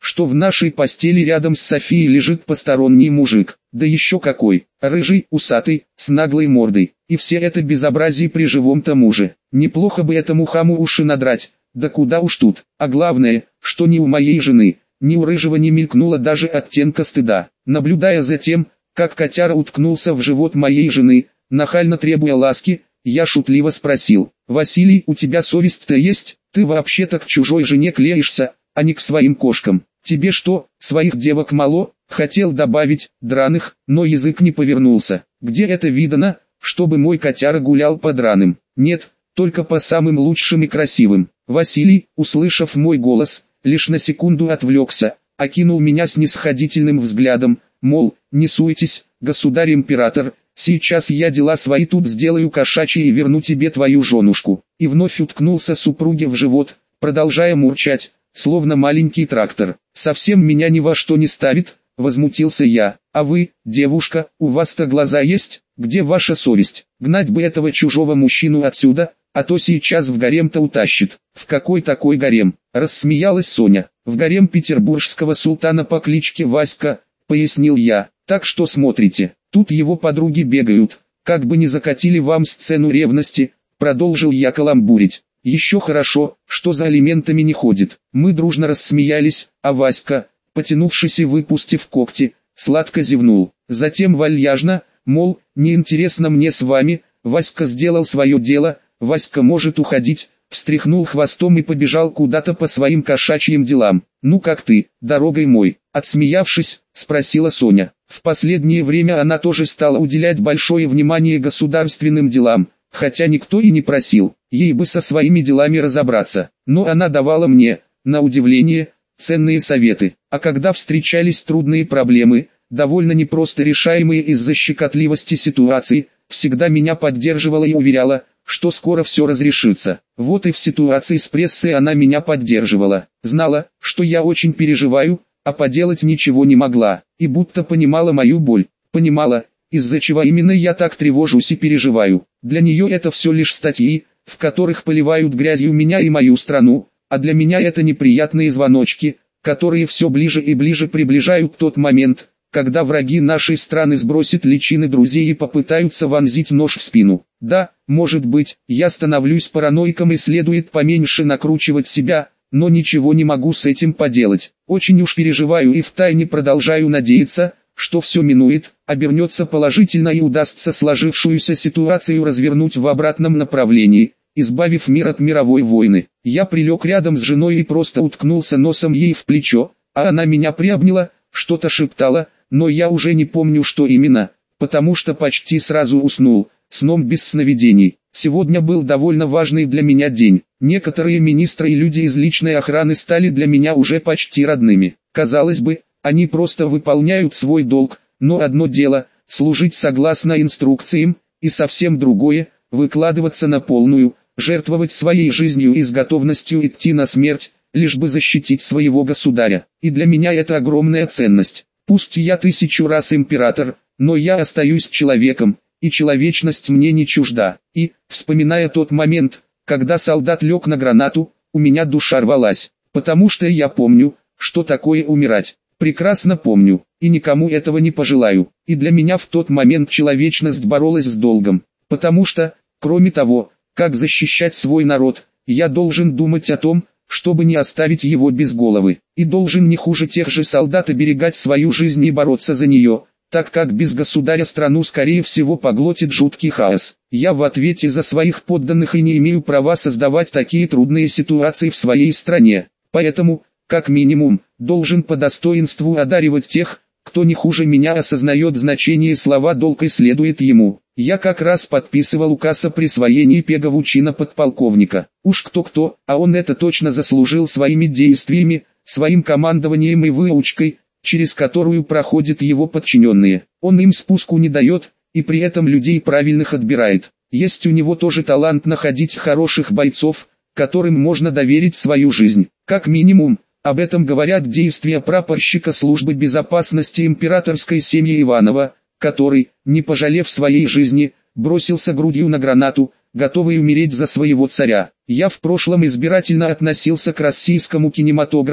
что в нашей постели рядом с Софией лежит посторонний мужик, да еще какой, рыжий, усатый, с наглой мордой, и все это безобразие при живом-то муже. Неплохо бы этому хаму уши надрать, да куда уж тут, а главное, что ни у моей жены, ни у рыжего не мелькнуло даже оттенка стыда. Наблюдая за тем, как котяра уткнулся в живот моей жены, нахально требуя ласки, я шутливо спросил: «Василий, у тебя совесть-то есть? Ты вообще-то к чужой жене клеишься, а не к своим кошкам. Тебе что, своих девок мало?» Хотел добавить «драных», но язык не повернулся. Где это видано, чтобы мой котяра гулял по драным? Нет, только по самым лучшим и красивым. Василий, услышав мой голос, лишь на секунду отвлекся, окинул меня снисходительным взглядом, мол, не суетесь, государь-император, сейчас я дела свои тут сделаю кошачьи и верну тебе твою женушку. И вновь уткнулся супруге в живот, продолжая мурчать, словно маленький трактор. «Совсем меня ни во что не ставит», — возмутился я. «А вы, девушка, у вас-то глаза есть? Где ваша совесть? Гнать бы этого чужого мужчину отсюда, а то сейчас в гарем-то утащит». «В какой такой гарем?» — рассмеялась Соня. «В гарем петербургского султана по кличке Васька», — пояснил я. «Так что смотрите, тут его подруги бегают, как бы не закатили вам сцену ревности», — продолжил я каламбурить. «Еще хорошо, что за алиментами не ходит». Мы дружно рассмеялись, а Васька, потянувшись и выпустив когти, сладко зевнул. Затем вальяжно, мол, неинтересно мне с вами, Васька сделал свое дело, Васька может уходить, встряхнул хвостом и побежал куда-то по своим кошачьим делам. «Ну как ты, дорогой мой?» — отсмеявшись, спросила Соня. В последнее время она тоже стала уделять большое внимание государственным делам, хотя никто и не просил, ей бы со своими делами разобраться. Но она давала мне, на удивление, ценные советы. А когда встречались трудные проблемы, довольно непросто решаемые из-за щекотливости ситуации, всегда меня поддерживала и уверяла, что скоро все разрешится. Вот и в ситуации с прессой она меня поддерживала. Знала, что я очень переживаю, а поделать ничего не могла, и будто понимала мою боль. Понимала, из-за чего именно я так тревожусь и переживаю. Для нее это все лишь статьи, в которых поливают грязью меня и мою страну, а для меня это неприятные звоночки, которые все ближе и ближе приближают тот момент, когда враги нашей страны сбросят личины друзей и попытаются вонзить нож в спину. Да, может быть, я становлюсь параноиком и следует поменьше накручивать себя, но ничего не могу с этим поделать. Очень уж переживаю и втайне продолжаю надеяться, что все минует, обернется положительно и удастся сложившуюся ситуацию развернуть в обратном направлении, избавив мир от мировой войны. Я прилег рядом с женой и просто уткнулся носом ей в плечо, а она меня приобняла, что-то шептала, но я уже не помню что именно, потому что почти сразу уснул, сном без сновидений. Сегодня был довольно важный для меня день. Некоторые министры и люди из личной охраны стали для меня уже почти родными. Казалось бы, они просто выполняют свой долг, но одно дело – служить согласно инструкциям, и совсем другое – выкладываться на полную, жертвовать своей жизнью и с готовностью идти на смерть, лишь бы защитить своего государя. И для меня это огромная ценность. Пусть я 1000 раз император, но я остаюсь человеком, и человечность мне не чужда. И, вспоминая тот момент, когда солдат лег на гранату, у меня душа рвалась, потому что я помню, что такое умирать. Прекрасно помню, и никому этого не пожелаю. И для меня в тот момент человечность боролась с долгом, потому что, кроме того, как защищать свой народ, я должен думать о том, чтобы не оставить его без головы, и должен не хуже тех же солдат оберегать свою жизнь и бороться за нее, так как без государя страну скорее всего поглотит жуткий хаос. Я в ответе за своих подданных и не имею права создавать такие трудные ситуации в своей стране, поэтому, как минимум, должен по достоинству одаривать тех, кто не хуже меня осознает значение слова «долг» и следует ему. Я как раз подписывал указ о присвоении Пегову чина подполковника. Уж кто-кто, а он это точно заслужил своими действиями, своим командованием и выучкой, через которую проходят его подчиненные. Он им спуску не дает, и при этом людей правильных отбирает. Есть у него тоже талант находить хороших бойцов, которым можно доверить свою жизнь. Как минимум, об этом говорят действия прапорщика службы безопасности императорской семьи Иванова, который, не пожалев своей жизни, бросился грудью на гранату, готовый умереть за своего царя. Я в прошлом избирательно относился к российскому кинематографу,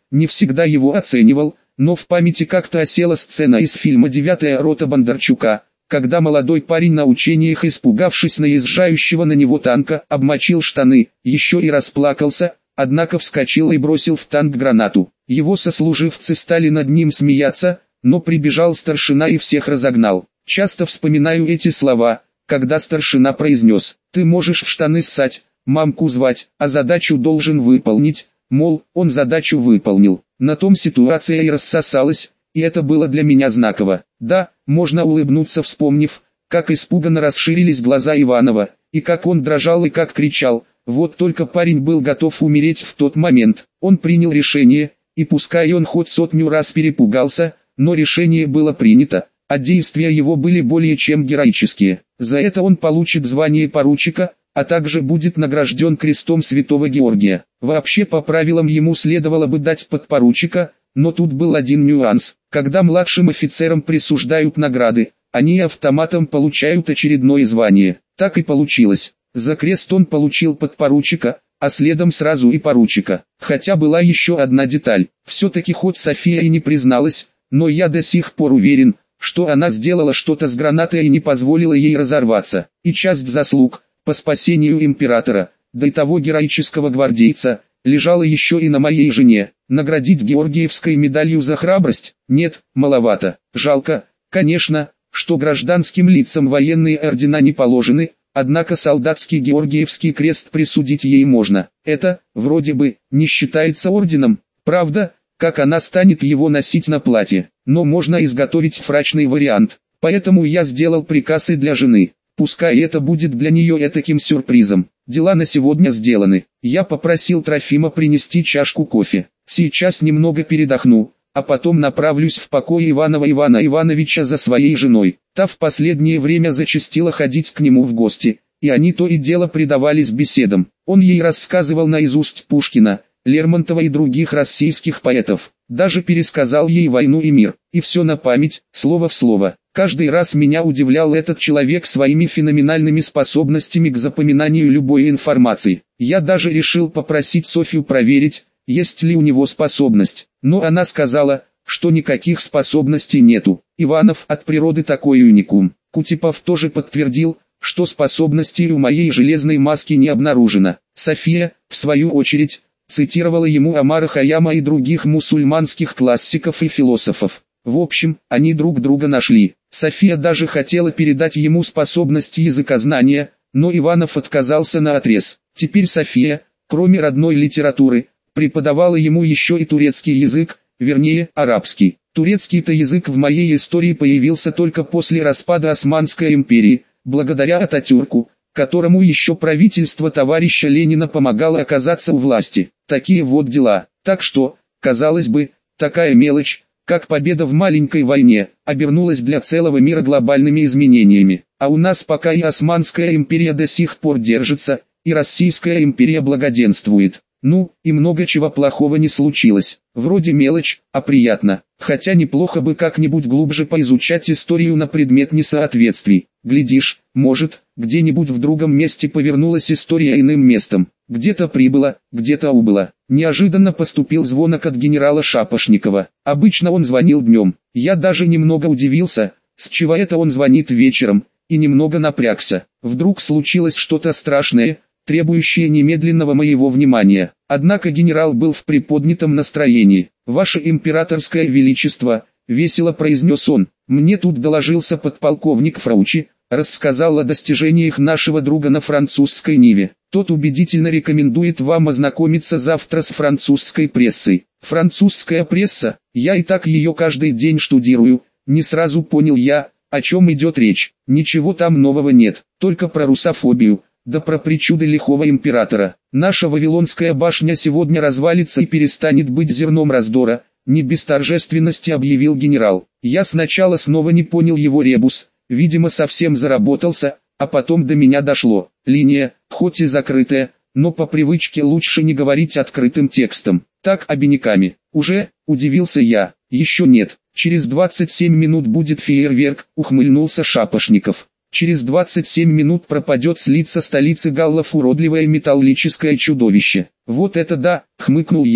не всегда его оценивал, но в памяти как-то осела сцена из фильма «Девятая рота» Бондарчука, когда молодой парень на учениях, испугавшись наезжающего на него танка, обмочил штаны, еще и расплакался, однако вскочил и бросил в танк гранату. Его сослуживцы стали над ним смеяться, но прибежал старшина и всех разогнал. Часто вспоминаю эти слова, когда старшина произнес: «Ты можешь в штаны ссать, мамку звать, а задачу должен выполнить», мол, он задачу выполнил. На том ситуация и рассосалась, и это было для меня знаково. Да, можно улыбнуться, вспомнив, как испуганно расширились глаза Иванова, и как он дрожал и как кричал. Вот только парень был готов умереть в тот момент. Он принял решение, и пускай он хоть 100 раз перепугался, но решение было принято, а действия его были более чем героические. За это он получит звание поручика, а также будет награжден крестом Святого Георгия. Вообще по правилам ему следовало бы дать подпоручика, но тут был один нюанс. Когда младшим офицерам присуждают награды, они автоматом получают очередное звание. Так и получилось. За крест он получил подпоручика, а следом сразу и поручика. Хотя была еще одна деталь. Все-таки хоть София и не призналась, но я до сих пор уверен, что она сделала что-то с гранатой и не позволила ей разорваться. И часть заслуг по спасению императора, да и того героического гвардейца, лежала еще и на моей жене. Наградить Георгиевской медалью за храбрость? Нет, маловато. Жалко, конечно, что гражданским лицам военные ордена не положены, однако солдатский Георгиевский крест присудить ей можно. Это, вроде бы, не считается орденом, правда, как она станет его носить на платье, но можно изготовить фрачный вариант. Поэтому я сделал приказ и для жены. Пускай это будет для нее этаким сюрпризом. Дела на сегодня сделаны. Я попросил Трофима принести чашку кофе. Сейчас немного передохну, а потом направлюсь в покой Иванова Ивана Ивановича за своей женой. Та в последнее время зачастила ходить к нему в гости, и они то и дело предавались беседам. Он ей рассказывал наизусть Пушкина, Лермонтова и других российских поэтов. Даже пересказал ей «Войну и мир». И все на память, слово в слово. Каждый раз меня удивлял этот человек своими феноменальными способностями к запоминанию любой информации. Я даже решил попросить Софью проверить, есть ли у него способность. Но она сказала, что никаких способностей нету. Иванов от природы такой уникум. Кутепов тоже подтвердил, что способностей у моей железной маски не обнаружено. София, в свою очередь, цитировала ему Омара Хайяма и других мусульманских классиков и философов. В общем, они друг друга нашли. София даже хотела передать ему способности языкознания, но Иванов отказался наотрез. Теперь София, кроме родной литературы, преподавала ему еще и турецкий язык, вернее, арабский. Турецкий-то язык в моей истории появился только после распада Османской империи, благодаря Ататюрку, которому еще правительство товарища Ленина помогало оказаться у власти. Такие вот дела. Так что, казалось бы, такая мелочь, как победа в маленькой войне, обернулась для целого мира глобальными изменениями. А у нас пока и Османская империя до сих пор держится, и Российская империя благоденствует. Ну, и много чего плохого не случилось. Вроде мелочь, а приятно. Хотя неплохо бы как-нибудь глубже поизучать историю на предмет несоответствий. Глядишь, может, где-нибудь в другом месте повернулась история иным местом. Где-то прибыла, где-то убыла. Неожиданно поступил звонок от генерала Шапошникова. Обычно он звонил днем. Я даже немного удивился, с чего это он звонит вечером, и немного напрягся. Вдруг случилось что-то страшное, требующее немедленного моего внимания. Однако генерал был в приподнятом настроении. «Ваше императорское величество», — весело произнес он, — «мне тут доложился подполковник Фраучи, рассказал о достижениях нашего друга на французской ниве. Тот убедительно рекомендует вам ознакомиться завтра с французской прессой». Французская пресса, я и так ее каждый день штудирую. Не сразу понял я, о чем идет речь. Ничего там нового нет, только про русофобию, да про причуды лихого императора. Наша Вавилонская башня сегодня развалится и перестанет быть зерном раздора, не без торжественности объявил генерал. Я сначала снова не понял его ребус, видимо совсем заработался, а потом до меня дошло. Линия, хоть и закрытая, но по привычке лучше не говорить открытым текстом. Так обиняками. Уже, удивился я, еще нет. Через 27 минут будет фейерверк, ухмыльнулся Шапошников. Через 27 минут пропадет с лица столицы галлов уродливое металлическое чудовище. Вот это да, хмыкнул я.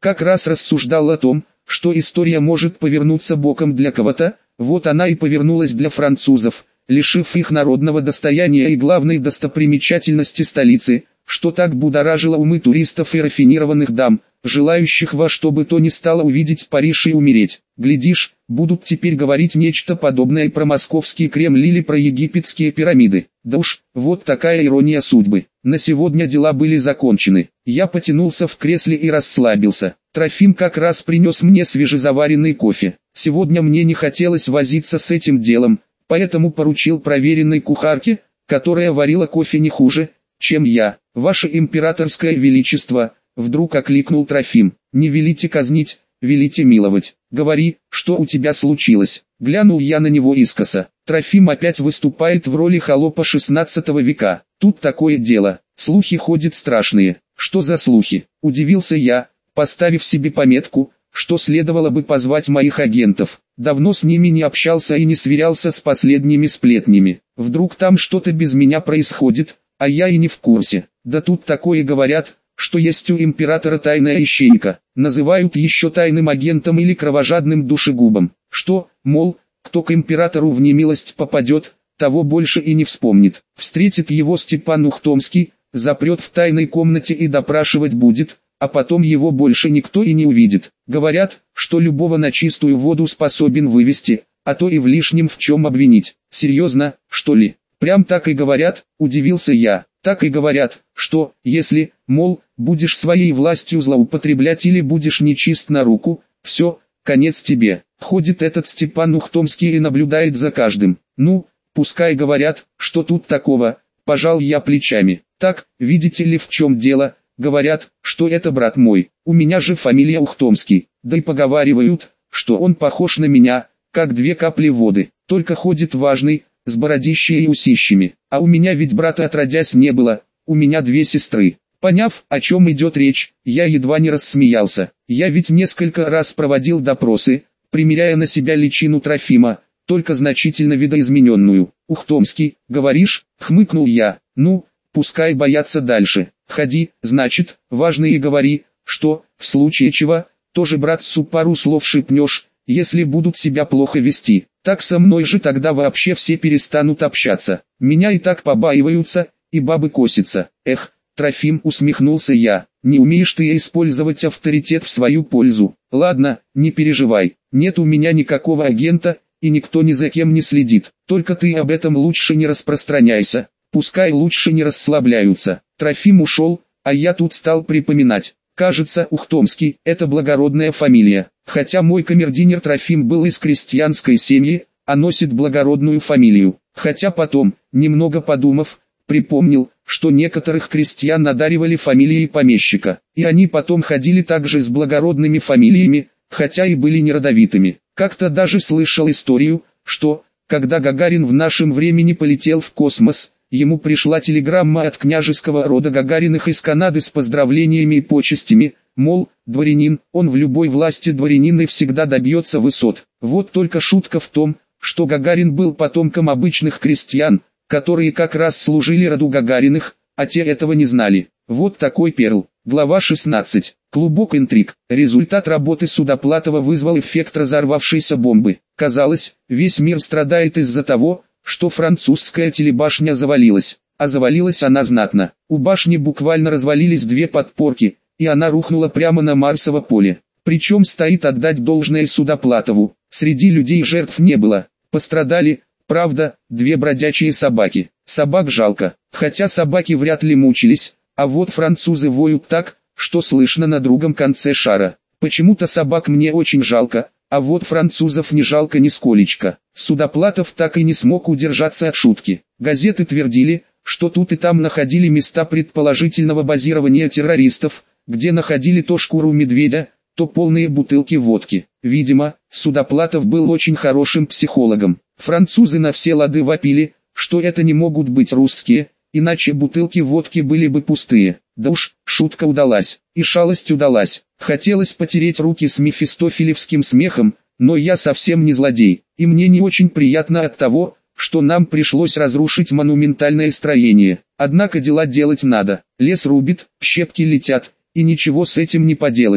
как раз рассуждал о том, что история может повернуться боком для кого-то, вот она и повернулась для французов, лишив их народного достояния и главной достопримечательности столицы, что так будоражило умы туристов и рафинированных дам, желающих во что бы то ни стало увидеть Париж и умереть. Глядишь, будут теперь говорить нечто подобное и про московский Кремль или про египетские пирамиды. Да уж, вот такая ирония судьбы. На сегодня дела были закончены. Я потянулся в кресле и расслабился. Трофим как раз принес мне свежезаваренный кофе. Сегодня мне не хотелось возиться с этим делом, поэтому поручил проверенной кухарке, которая варила кофе не хуже, чем я. «Ваше императорское величество», — вдруг окликнул Трофим, — «не велите казнить, велите миловать. Говори, что у тебя случилось». Глянул я на него искоса. Трофим опять выступает в роли холопа 16 века. Тут такое дело, слухи ходят страшные. Что за слухи? Удивился я, поставив себе пометку, что следовало бы позвать моих агентов. Давно с ними не общался и не сверялся с последними сплетнями. Вдруг там что-то без меня происходит, а я и не в курсе. Да тут такое говорят, что есть у императора тайная ищейка. Называют еще тайным агентом или кровожадным душегубом. Что, мол, кто к императору в немилость попадет, того больше и не вспомнит. Встретит его Степан Ухтомский, запрет в тайной комнате и допрашивать будет, а потом его больше никто и не увидит. Говорят, что любого на чистую воду способен вывести, а то и в лишнем в чем обвинить. Серьезно, что ли? Прям так и говорят, удивился я. Так и говорят, что, если, мол, будешь своей властью злоупотреблять или будешь нечист на руку, все, конец тебе. Ходит этот Степан Ухтомский и наблюдает за каждым. Ну, пускай говорят, что тут такого, пожал я плечами. Так, видите ли в чем дело, говорят, что это брат мой, у меня же фамилия Ухтомский, да и поговаривают, что он похож на меня, как две капли воды, только ходит важный, с бородищей и усищами, а у меня ведь брата отродясь не было, у меня две сестры. Поняв, о чем идет речь, я едва не рассмеялся. Я ведь несколько раз проводил допросы, примеряя на себя личину Трофима, только значительно видоизмененную. «Ухтомский, говоришь?» — хмыкнул я. «Ну, пускай боятся дальше. Ходи, значит, важно и говори, что, в случае чего, тоже братцу пару слов шепнешь, если будут себя плохо вести. Так со мной же тогда вообще все перестанут общаться. Меня и так побаиваются, и бабы косятся». «Эх, Трофим», — усмехнулся я, — «не умеешь ты использовать авторитет в свою пользу. Ладно, не переживай, нет у меня никакого агента, и никто ни за кем не следит. Только ты об этом лучше не распространяйся, пускай лучше не расслабляются». Трофим ушел, а я тут стал припоминать. Кажется, Ухтомский – это благородная фамилия. Хотя мой камердинер Трофим был из крестьянской семьи, а носит благородную фамилию. Хотя потом, немного подумав, припомнил, что некоторых крестьян надаривали фамилией помещика. И они потом ходили также с благородными фамилиями, хотя и были неродовитыми. Как-то даже слышал историю, что, когда Гагарин в нашем времени полетел в космос, ему пришла телеграмма от княжеского рода Гагариных из Канады с поздравлениями и почестями, мол, дворянин, он в любой власти дворянин и всегда добьется высот. Вот только шутка в том, что Гагарин был потомком обычных крестьян, которые как раз служили роду Гагариных, а те этого не знали. Вот такой перл. Глава 16. Клубок интриг. Результат работы Судоплатова вызвал эффект разорвавшейся бомбы. Казалось, весь мир страдает из-за того, что французская телебашня завалилась. А завалилась она знатно. У башни буквально развалились две подпорки, и она рухнула прямо на Марсово поле. Причем стоит отдать должное Судоплатову. Среди людей жертв не было. Пострадали, правда, две бродячие собаки. Собак жалко, хотя собаки вряд ли мучились, а вот французы воют так, что слышно на другом конце шара. Почему-то собак мне очень жалко, а вот французов не жалко нисколечко. Судоплатов так и не смог удержаться от шутки. Газеты твердили, что тут и там находили места предположительного базирования террористов, где находили то шкуру медведя, то полные бутылки водки. Видимо, Судоплатов был очень хорошим психологом. Французы на все лады вопили, что это не могут быть русские, иначе бутылки водки были бы пустые. Да уж, шутка удалась, и шалость удалась. Хотелось потереть руки с мефистофелевским смехом, но я совсем не злодей, и мне не очень приятно от того, что нам пришлось разрушить монументальное строение. Однако дела делать надо. Лес рубит, щепки летят, и ничего с этим не поделаешь.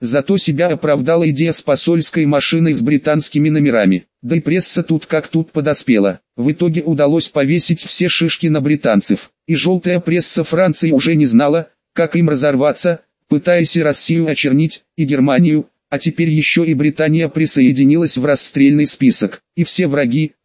зато себя оправдала идея с посольской машиной с британскими номерами. Да и пресса тут как тут подоспела. В итоге удалось повесить все шишки на британцев. И желтая пресса Франции уже не знала, как им разорваться, пытаясь и Россию очернить, и Германию, а теперь еще и Британия присоединилась в расстрельный список. И все враги,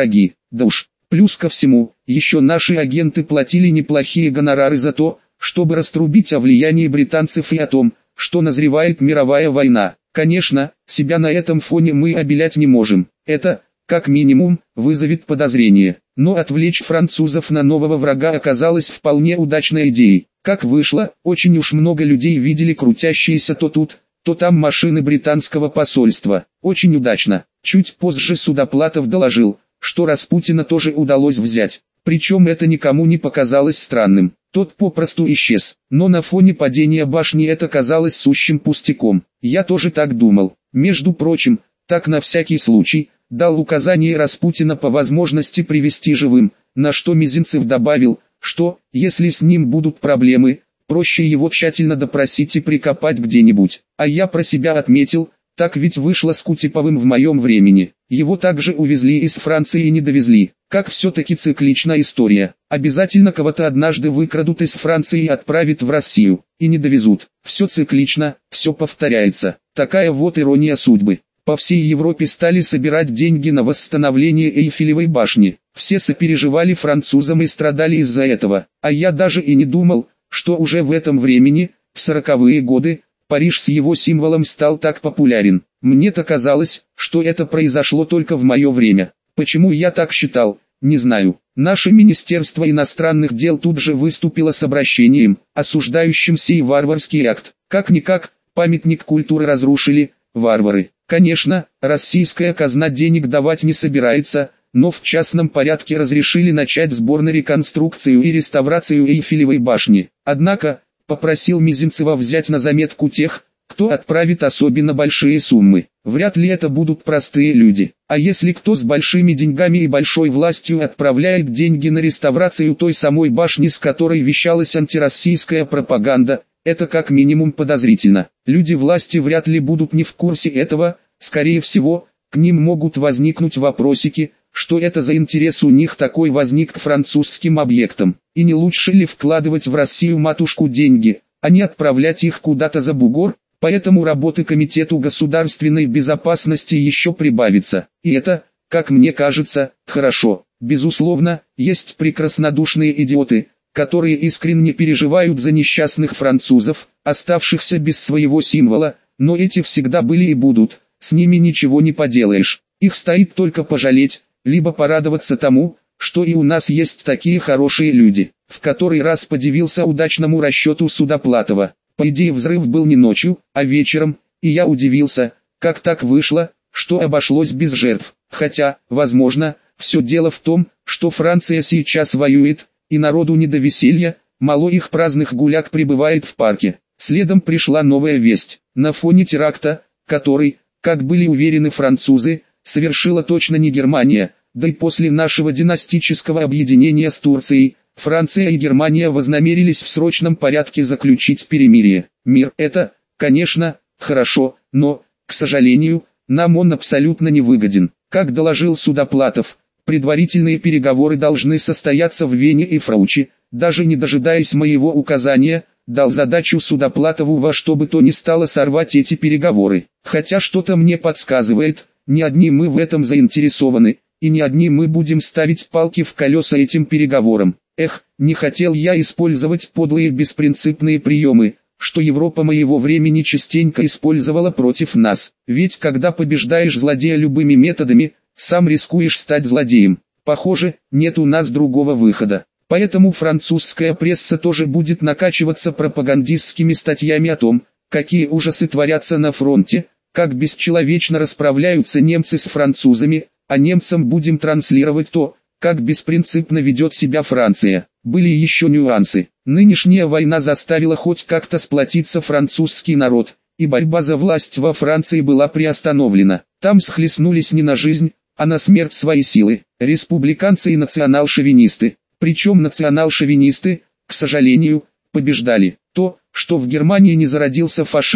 да уж. Плюс ко всему, еще наши агенты платили неплохие гонорары за то, чтобы раструбить о влиянии британцев и о том, что назревает мировая война. Конечно, себя на этом фоне мы обелять не можем. Это, как минимум, вызовет подозрение. Но отвлечь французов на нового врага оказалось вполне удачной идеей. Как вышло, очень уж много людей видели крутящиеся то тут, то там машины британского посольства. Очень удачно. Чуть позже Судоплатов доложил, что Распутина тоже удалось взять. Причем это никому не показалось странным. Тот попросту исчез. Но на фоне падения башни это казалось сущим пустяком. Я тоже так думал. Между прочим, так на всякий случай, дал указание Распутина по возможности привести живым, на что Мизинцев добавил, что, если с ним будут проблемы, проще его тщательно допросить и прикопать где-нибудь. А я про себя отметил, так ведь вышло с Кутеповым в моем времени. Его также увезли из Франции и не довезли. Как все-таки цикличная история. Обязательно кого-то однажды выкрадут из Франции и отправят в Россию. И не довезут. Все циклично, все повторяется. Такая вот ирония судьбы. По всей Европе стали собирать деньги на восстановление Эйфелевой башни. Все сопереживали французам и страдали из-за этого. А я даже и не думал, что уже в этом времени, в 40-е годы, Париж с его символом стал так популярен. Мне-то казалось, что это произошло только в мое время. Почему я так считал, не знаю. Наше Министерство иностранных дел тут же выступило с обращением, осуждающим сей варварский акт. Как-никак, памятник культуры разрушили, варвары. Конечно, российская казна денег давать не собирается, но в частном порядке разрешили начать сбор на реконструкцию и реставрацию Эйфелевой башни. Однако, попросил Мизинцева взять на заметку тех, кто отправит особенно большие суммы. Вряд ли это будут простые люди. А если кто с большими деньгами и большой властью отправляет деньги на реставрацию той самой башни, с которой вещалась антироссийская пропаганда, это как минимум подозрительно. Люди власти вряд ли будут не в курсе этого, скорее всего, к ним могут возникнуть вопросики, что это за интерес у них такой возник к французским объектам. И не лучше ли вкладывать в Россию матушку деньги, а не отправлять их куда-то за бугор? Поэтому работы Комитету государственной безопасности еще прибавится. И это, как мне кажется, хорошо. Безусловно, есть прекраснодушные идиоты, которые искренне переживают за несчастных французов, оставшихся без своего символа, но эти всегда были и будут, с ними ничего не поделаешь. Их стоит только пожалеть, либо порадоваться тому, что и у нас есть такие хорошие люди. В который раз подивился удачному расчету Судоплатова. По идее взрыв был не ночью, а вечером, и я удивился, как так вышло, что обошлось без жертв. Хотя, возможно, все дело в том, что Франция сейчас воюет, и народу не до веселья, мало их праздных гуляк пребывает в парке. Следом пришла новая весть. На фоне теракта, который, как были уверены французы, совершила точно не Германия, да и после нашего династического объединения с Турцией, Франция и Германия вознамерились в срочном порядке заключить перемирие. Мир – это, конечно, хорошо, но, к сожалению, нам он абсолютно не выгоден. Как доложил Судоплатов, предварительные переговоры должны состояться в Вене и Фраучи. Даже не дожидаясь моего указания, дал задачу Судоплатову во что бы то ни стало сорвать эти переговоры. Хотя что-то мне подсказывает, не одни мы в этом заинтересованы, и не одни мы будем ставить палки в колеса этим переговорам. Эх, не хотел я использовать подлые беспринципные приемы, что Европа моего времени частенько использовала против нас. Ведь когда побеждаешь злодея любыми методами, сам рискуешь стать злодеем. Похоже, нет у нас другого выхода. Поэтому французская пресса тоже будет накачиваться пропагандистскими статьями о том, какие ужасы творятся на фронте, как бесчеловечно расправляются немцы с французами, а немцам будем транслировать то, как беспринципно ведет себя Франция. Были еще нюансы. Нынешняя война заставила хоть как-то сплотиться французский народ, и борьба за власть во Франции была приостановлена. Там схлестнулись не на жизнь, а на смерть свои силы, республиканцы и национал-шовинисты. Причем национал-шовинисты, к сожалению, побеждали. То, что в Германии не зародился фашизм,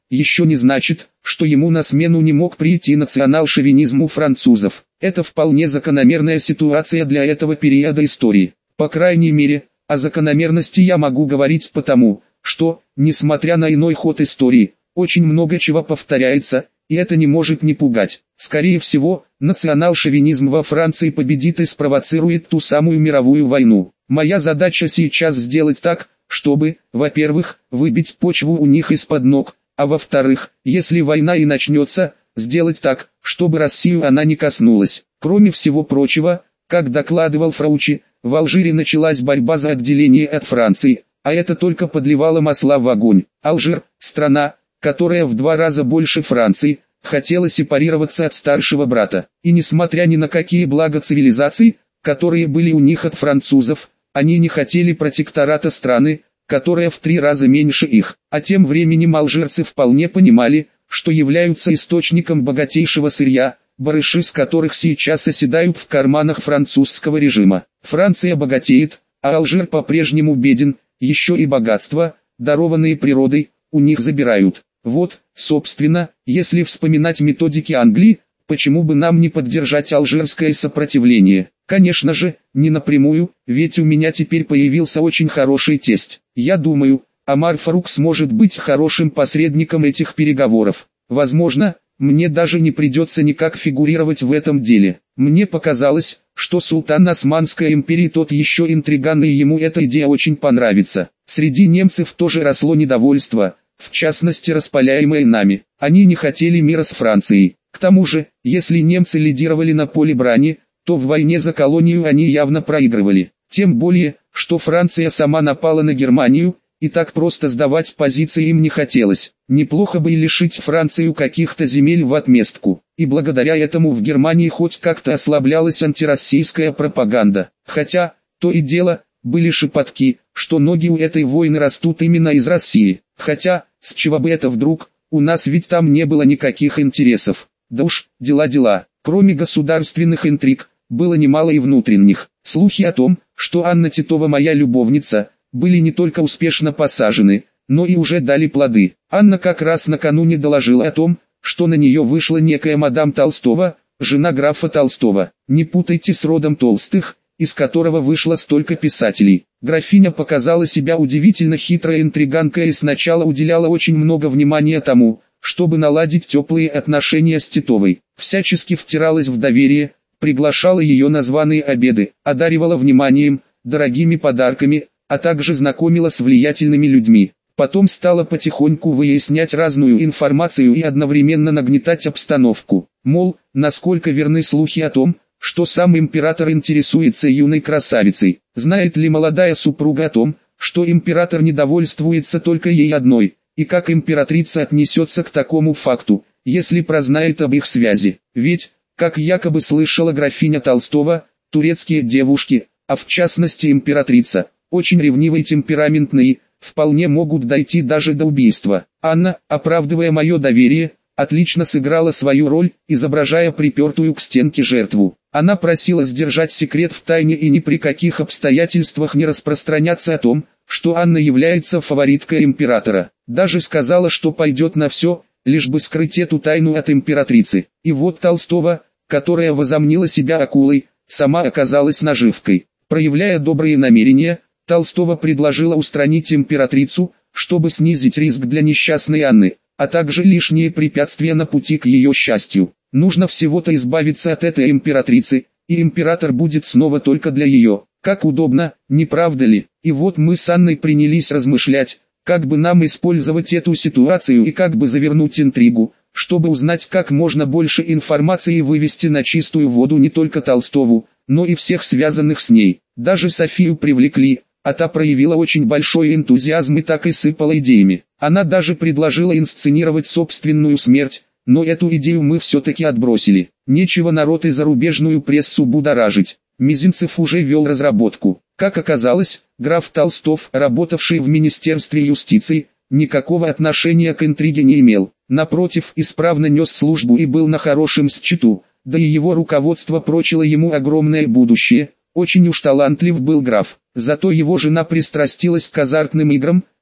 еще не значит, что ему на смену не мог прийти национал-шовинизм у французов. Это вполне закономерная ситуация для этого периода истории. По крайней мере, о закономерности я могу говорить потому, что, несмотря на иной ход истории, очень много чего повторяется, и это не может не пугать. Скорее всего, национал-шовинизм во Франции победит и спровоцирует ту самую мировую войну. Моя задача сейчас сделать так, чтобы, во-первых, выбить почву у них из-под ног, а во-вторых, если война и начнется, сделать так, чтобы Россию она не коснулась. Кроме всего прочего, как докладывал Фраучи, в Алжире началась борьба за отделение от Франции, а это только подливало масла в огонь. Алжир, страна, которая в 2 раза больше Франции, хотела сепарироваться от старшего брата. И несмотря ни на какие блага цивилизаций, которые были у них от французов, они не хотели протектората страны, которая в 3 раза меньше их. А тем временем алжирцы вполне понимали, что являются источником богатейшего сырья, барыши с которых сейчас оседают в карманах французского режима. Франция богатеет, а Алжир по-прежнему беден, еще и богатства, дарованные природой, у них забирают. Вот, собственно, если вспоминать методики Англии, почему бы нам не поддержать алжирское сопротивление? Конечно же, не напрямую, ведь у меня теперь появился очень хороший тесть. Я думаю, Омар Фарук сможет быть хорошим посредником этих переговоров. Возможно, мне даже не придется никак фигурировать в этом деле. Мне показалось, что султан Османской империи тот еще интриган, и ему эта идея очень понравится. Среди немцев тоже росло недовольство, в частности распаляемое нами. Они не хотели мира с Францией. К тому же, если немцы лидировали на поле брани, то в войне за колонию они явно проигрывали. Тем более, что Франция сама напала на Германию, и так просто сдавать позиции им не хотелось. Неплохо бы и лишить Францию каких-то земель в отместку. И благодаря этому в Германии хоть как-то ослаблялась антироссийская пропаганда. Хотя, то и дело, были шепотки, что ноги у этой войны растут именно из России. Хотя, с чего бы это вдруг, у нас ведь там не было никаких интересов. Да уж, дела. Кроме государственных интриг, было немало и внутренних. Слухи о том, что Анна Титова моя любовница, были не только успешно посажены, но и уже дали плоды. Анна как раз накануне доложила о том, что на нее вышла некая мадам Толстого, жена графа Толстого. Не путайте с родом Толстых, из которого вышло столько писателей. Графиня показала себя удивительно хитрой интриганкой и сначала уделяла очень много внимания тому, чтобы наладить теплые отношения с Титовой. Всячески втиралась в доверие, приглашала ее на званые обеды, одаривала вниманием, дорогими подарками, а также знакомила с влиятельными людьми. Потом стала потихоньку выяснять разную информацию и одновременно нагнетать обстановку. Мол, насколько верны слухи о том, что сам император интересуется юной красавицей. Знает ли молодая супруга о том, что император недовольствуется только ей одной, и как императрица отнесется к такому факту, если прознает об их связи. Ведь, как якобы слышала графиня Толстого, турецкие девушки, а в частности императрица, очень ревнивые и темпераментные, вполне могут дойти даже до убийства. Анна, оправдывая мое доверие, отлично сыграла свою роль, изображая припертую к стенке жертву. Она просила сдержать секрет в тайне и ни при каких обстоятельствах не распространяться о том, что Анна является фавориткой императора. Даже сказала, что пойдет на все, лишь бы скрыть эту тайну от императрицы. И вот Толстого, которая возомнила себя акулой, сама оказалась наживкой. Проявляя добрые намерения, Толстого предложила устранить императрицу, чтобы снизить риск для несчастной Анны, а также лишние препятствия на пути к ее счастью. Нужно всего-то избавиться от этой императрицы, и император будет снова только для ее. Как удобно, не правда ли? И вот мы с Анной принялись размышлять, как бы нам использовать эту ситуацию и как бы завернуть интригу, чтобы узнать как можно больше информации и вывести на чистую воду не только Толстову, но и всех связанных с ней. Даже Софию привлекли, а та проявила очень большой энтузиазм и так и сыпала идеями. Она даже предложила инсценировать собственную смерть, но эту идею мы все-таки отбросили. Нечего народ и зарубежную прессу будоражить. Мизинцев уже вел разработку. Как оказалось, граф Толстов, работавший в Министерстве юстиции, никакого отношения к интриге не имел. Напротив, исправно нес службу и был на хорошем счету, да и его руководство прочило ему огромное будущее. Очень уж талантлив был граф. Зато его жена пристрастилась к азартным играм,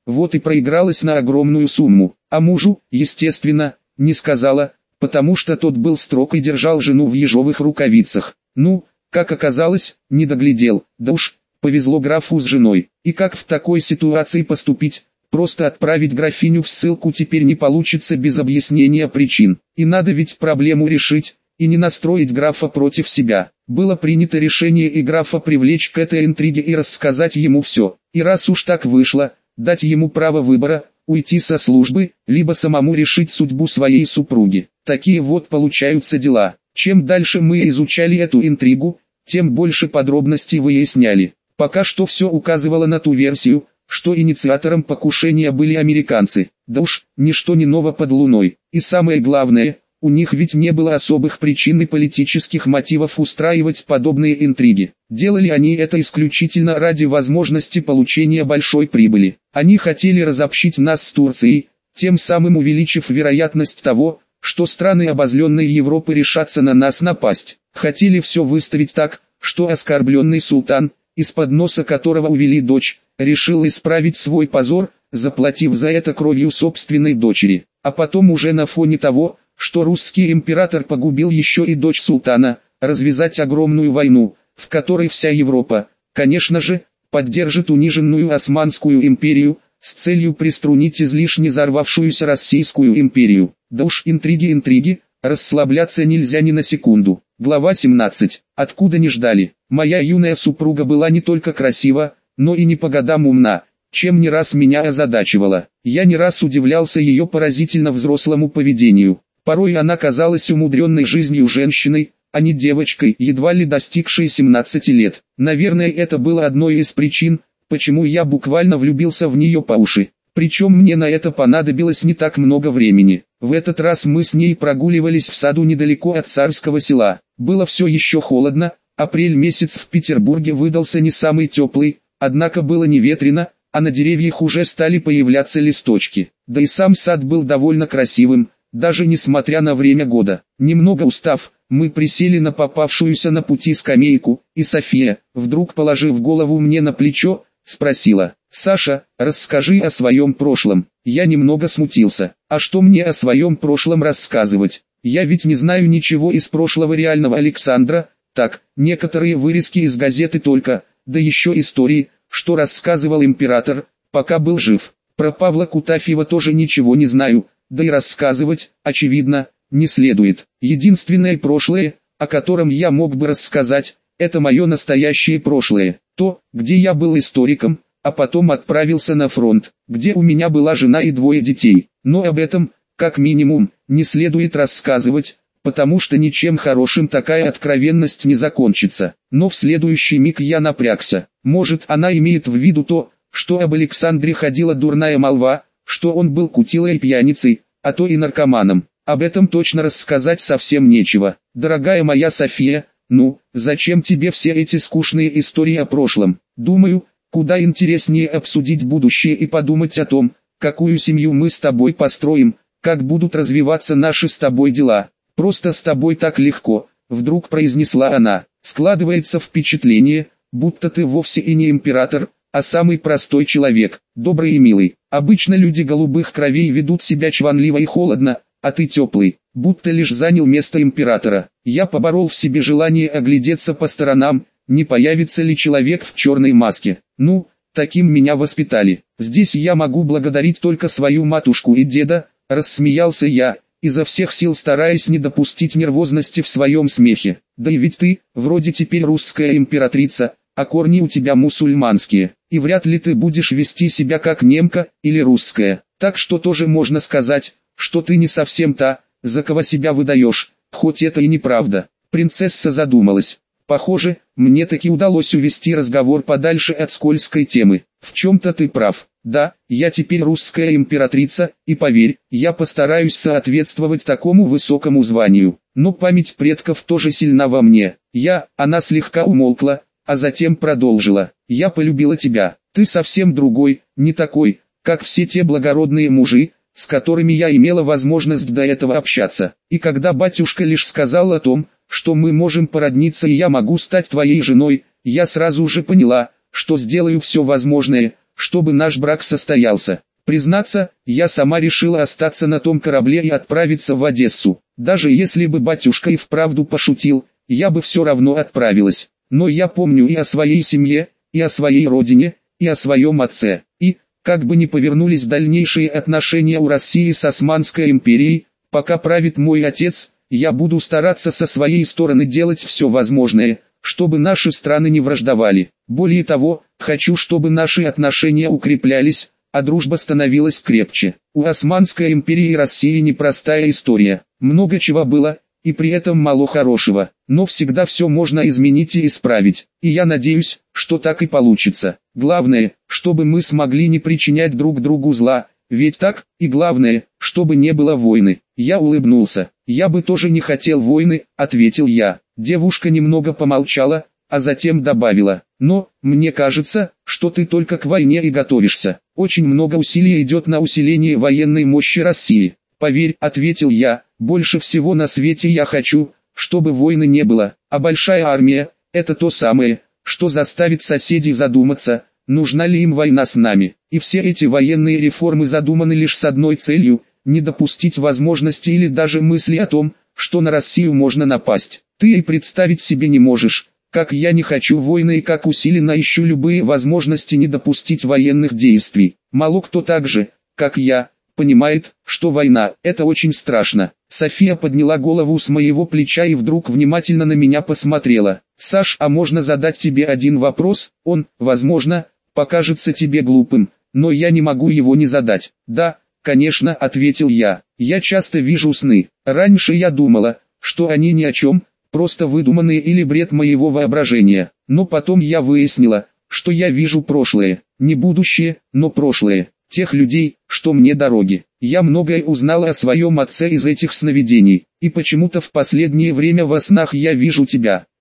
вот и проигралась на огромную сумму. А мужу, естественно, не сказала, потому что тот был строг и держал жену в ежовых рукавицах. Ну, как оказалось, не доглядел, да уж, повезло графу с женой. И как в такой ситуации поступить? Просто отправить графиню в ссылку теперь не получится без объяснения причин. И надо ведь проблему решить, и не настроить графа против себя. Было принято решение и графа привлечь к этой интриге и рассказать ему все. И раз уж так вышло, дать ему право выбора, уйти со службы, либо самому решить судьбу своей супруги. Такие вот получаются дела. Чем дальше мы изучали эту интригу, тем больше подробностей выясняли. Пока что все указывало на ту версию, что инициатором покушения были американцы. Да уж, ничто не ново под луной. И самое главное, у них ведь не было особых причин и политических мотивов устраивать подобные интриги. Делали они это исключительно ради возможности получения большой прибыли. Они хотели разобщить нас с Турцией, тем самым увеличив вероятность того, что страны обозленной Европы решатся на нас напасть. Хотели все выставить так, что оскорбленный султан, из-под носа которого увели дочь, решил исправить свой позор, заплатив за это кровью собственной дочери. А потом уже на фоне того, что русский император погубил еще и дочь султана, развязать огромную войну, в которой вся Европа, конечно же, поддержит униженную Османскую империю, с целью приструнить излишне взорвавшуюся Российскую империю. Да уж интриги, расслабляться нельзя ни на секунду. Глава 17. Откуда не ждали. Моя юная супруга была не только красива, но и не по годам умна, чем не раз меня озадачивала. Я не раз удивлялся ее поразительно взрослому поведению. Порой она казалась умудренной жизнью женщиной, а не девочкой, едва ли достигшей 17 лет. Наверное, это было одной из причин, почему я буквально влюбился в нее по уши. Причем мне на это понадобилось не так много времени. В этот раз мы с ней прогуливались в саду недалеко от Царского Села. Было все еще холодно, апрель месяц в Петербурге выдался не самый теплый, однако было не ветрено, а на деревьях уже стали появляться листочки. Да и сам сад был довольно красивым, даже несмотря на время года. Немного устав, мы присели на попавшуюся на пути скамейку, и София, вдруг положив голову мне на плечо, спросила: «Саша, расскажи о своем прошлом». Я немного смутился. А что мне о своем прошлом рассказывать? Я ведь не знаю ничего из прошлого реального Александра, так, некоторые вырезки из газеты только, да еще истории, что рассказывал император, пока был жив. Про Павла Кутафьева тоже ничего не знаю, да и рассказывать, очевидно, не следует. Единственное прошлое, о котором я мог бы рассказать, это мое настоящее прошлое. То, где я был историком, а потом отправился на фронт, где у меня была жена и 2 детей. Но об этом, как минимум, не следует рассказывать, потому что ничем хорошим такая откровенность не закончится. Но в следующий миг я напрягся. Может, она имеет в виду то, что об Александре ходила дурная молва, что он был кутилой и пьяницей, а то и наркоманом. Об этом точно рассказать совсем нечего. Дорогая моя София, ну, зачем тебе все эти скучные истории о прошлом? Думаю, куда интереснее обсудить будущее и подумать о том, какую семью мы с тобой построим, как будут развиваться наши с тобой дела. Просто с тобой так легко, вдруг произнесла она. Складывается впечатление, будто ты вовсе и не император, а самый простой человек, добрый и милый. Обычно люди голубых кровей ведут себя чванливо и холодно, а ты теплый, будто лишь занял место императора. Я поборол в себе желание оглядеться по сторонам, не появится ли человек в черной маске. Ну, таким меня воспитали. Здесь я могу благодарить только свою матушку и деда, рассмеялся я, изо всех сил стараясь не допустить нервозности в своем смехе. Да и ведь ты, вроде теперь русская императрица, а корни у тебя мусульманские, и вряд ли ты будешь вести себя как немка или русская. Так что тоже можно сказать, что ты не совсем та, за кого себя выдаешь, хоть это и неправда. Принцесса задумалась. Похоже, мне таки удалось увести разговор подальше от скользкой темы. В чем-то ты прав. Да, я теперь русская императрица, и поверь, я постараюсь соответствовать такому высокому званию. Но память предков тоже сильна во мне. Она слегка умолкла, а затем продолжила. Я полюбила тебя. Ты совсем другой, не такой, как все те благородные мужи, с которыми я имела возможность до этого общаться. И когда батюшка лишь сказал о том, что мы можем породниться и я могу стать твоей женой, я сразу же поняла, что сделаю все возможное, чтобы наш брак состоялся. Признаться, я сама решила остаться на том корабле и отправиться в Одессу. Даже если бы батюшка и вправду пошутил, я бы все равно отправилась. Но я помню и о своей семье, и о своей родине, и о своем отце. И, как бы ни повернулись дальнейшие отношения у России с Османской империей, пока правит мой отец, я буду стараться со своей стороны делать все возможное, чтобы наши страны не враждовали. Более того, хочу, чтобы наши отношения укреплялись, а дружба становилась крепче. У Османской империи и России непростая история. Много чего было, и при этом мало хорошего. Но всегда все можно изменить и исправить. И я надеюсь, что так и получится. Главное, чтобы мы смогли не причинять друг другу зла. Ведь так, и главное, чтобы не было войны. Я улыбнулся. Я бы тоже не хотел войны, ответил я. Девушка немного помолчала, а затем добавила: но, мне кажется, что ты только к войне и готовишься. Очень много усилий идет на усиление военной мощи России. Поверь, ответил я, больше всего на свете я хочу, чтобы войны не было, а большая армия – это то самое, что заставит соседей задуматься, нужна ли им война с нами. И все эти военные реформы задуманы лишь с одной целью – не допустить возможности или даже мысли о том, что на Россию можно напасть. Ты и представить себе не можешь, как я не хочу войны и как усиленно ищу любые возможности не допустить военных действий. Мало кто так же, как я, понимает, что война – это очень страшно. София подняла голову с моего плеча и вдруг внимательно на меня посмотрела. «Саш, а можно задать тебе один вопрос? Он, возможно, покажется тебе глупым, но я не могу его не задать». «Да, конечно», – ответил я. «Я часто вижу сны. Раньше я думала, что они ни о чем, просто выдуманные или бред моего воображения. Но потом я выяснила, что я вижу прошлое, не будущее, но прошлое. Тех людей, что мне дороги. Я многое узнала о своем отце из этих сновидений, и почему-то в последнее время во снах я вижу тебя.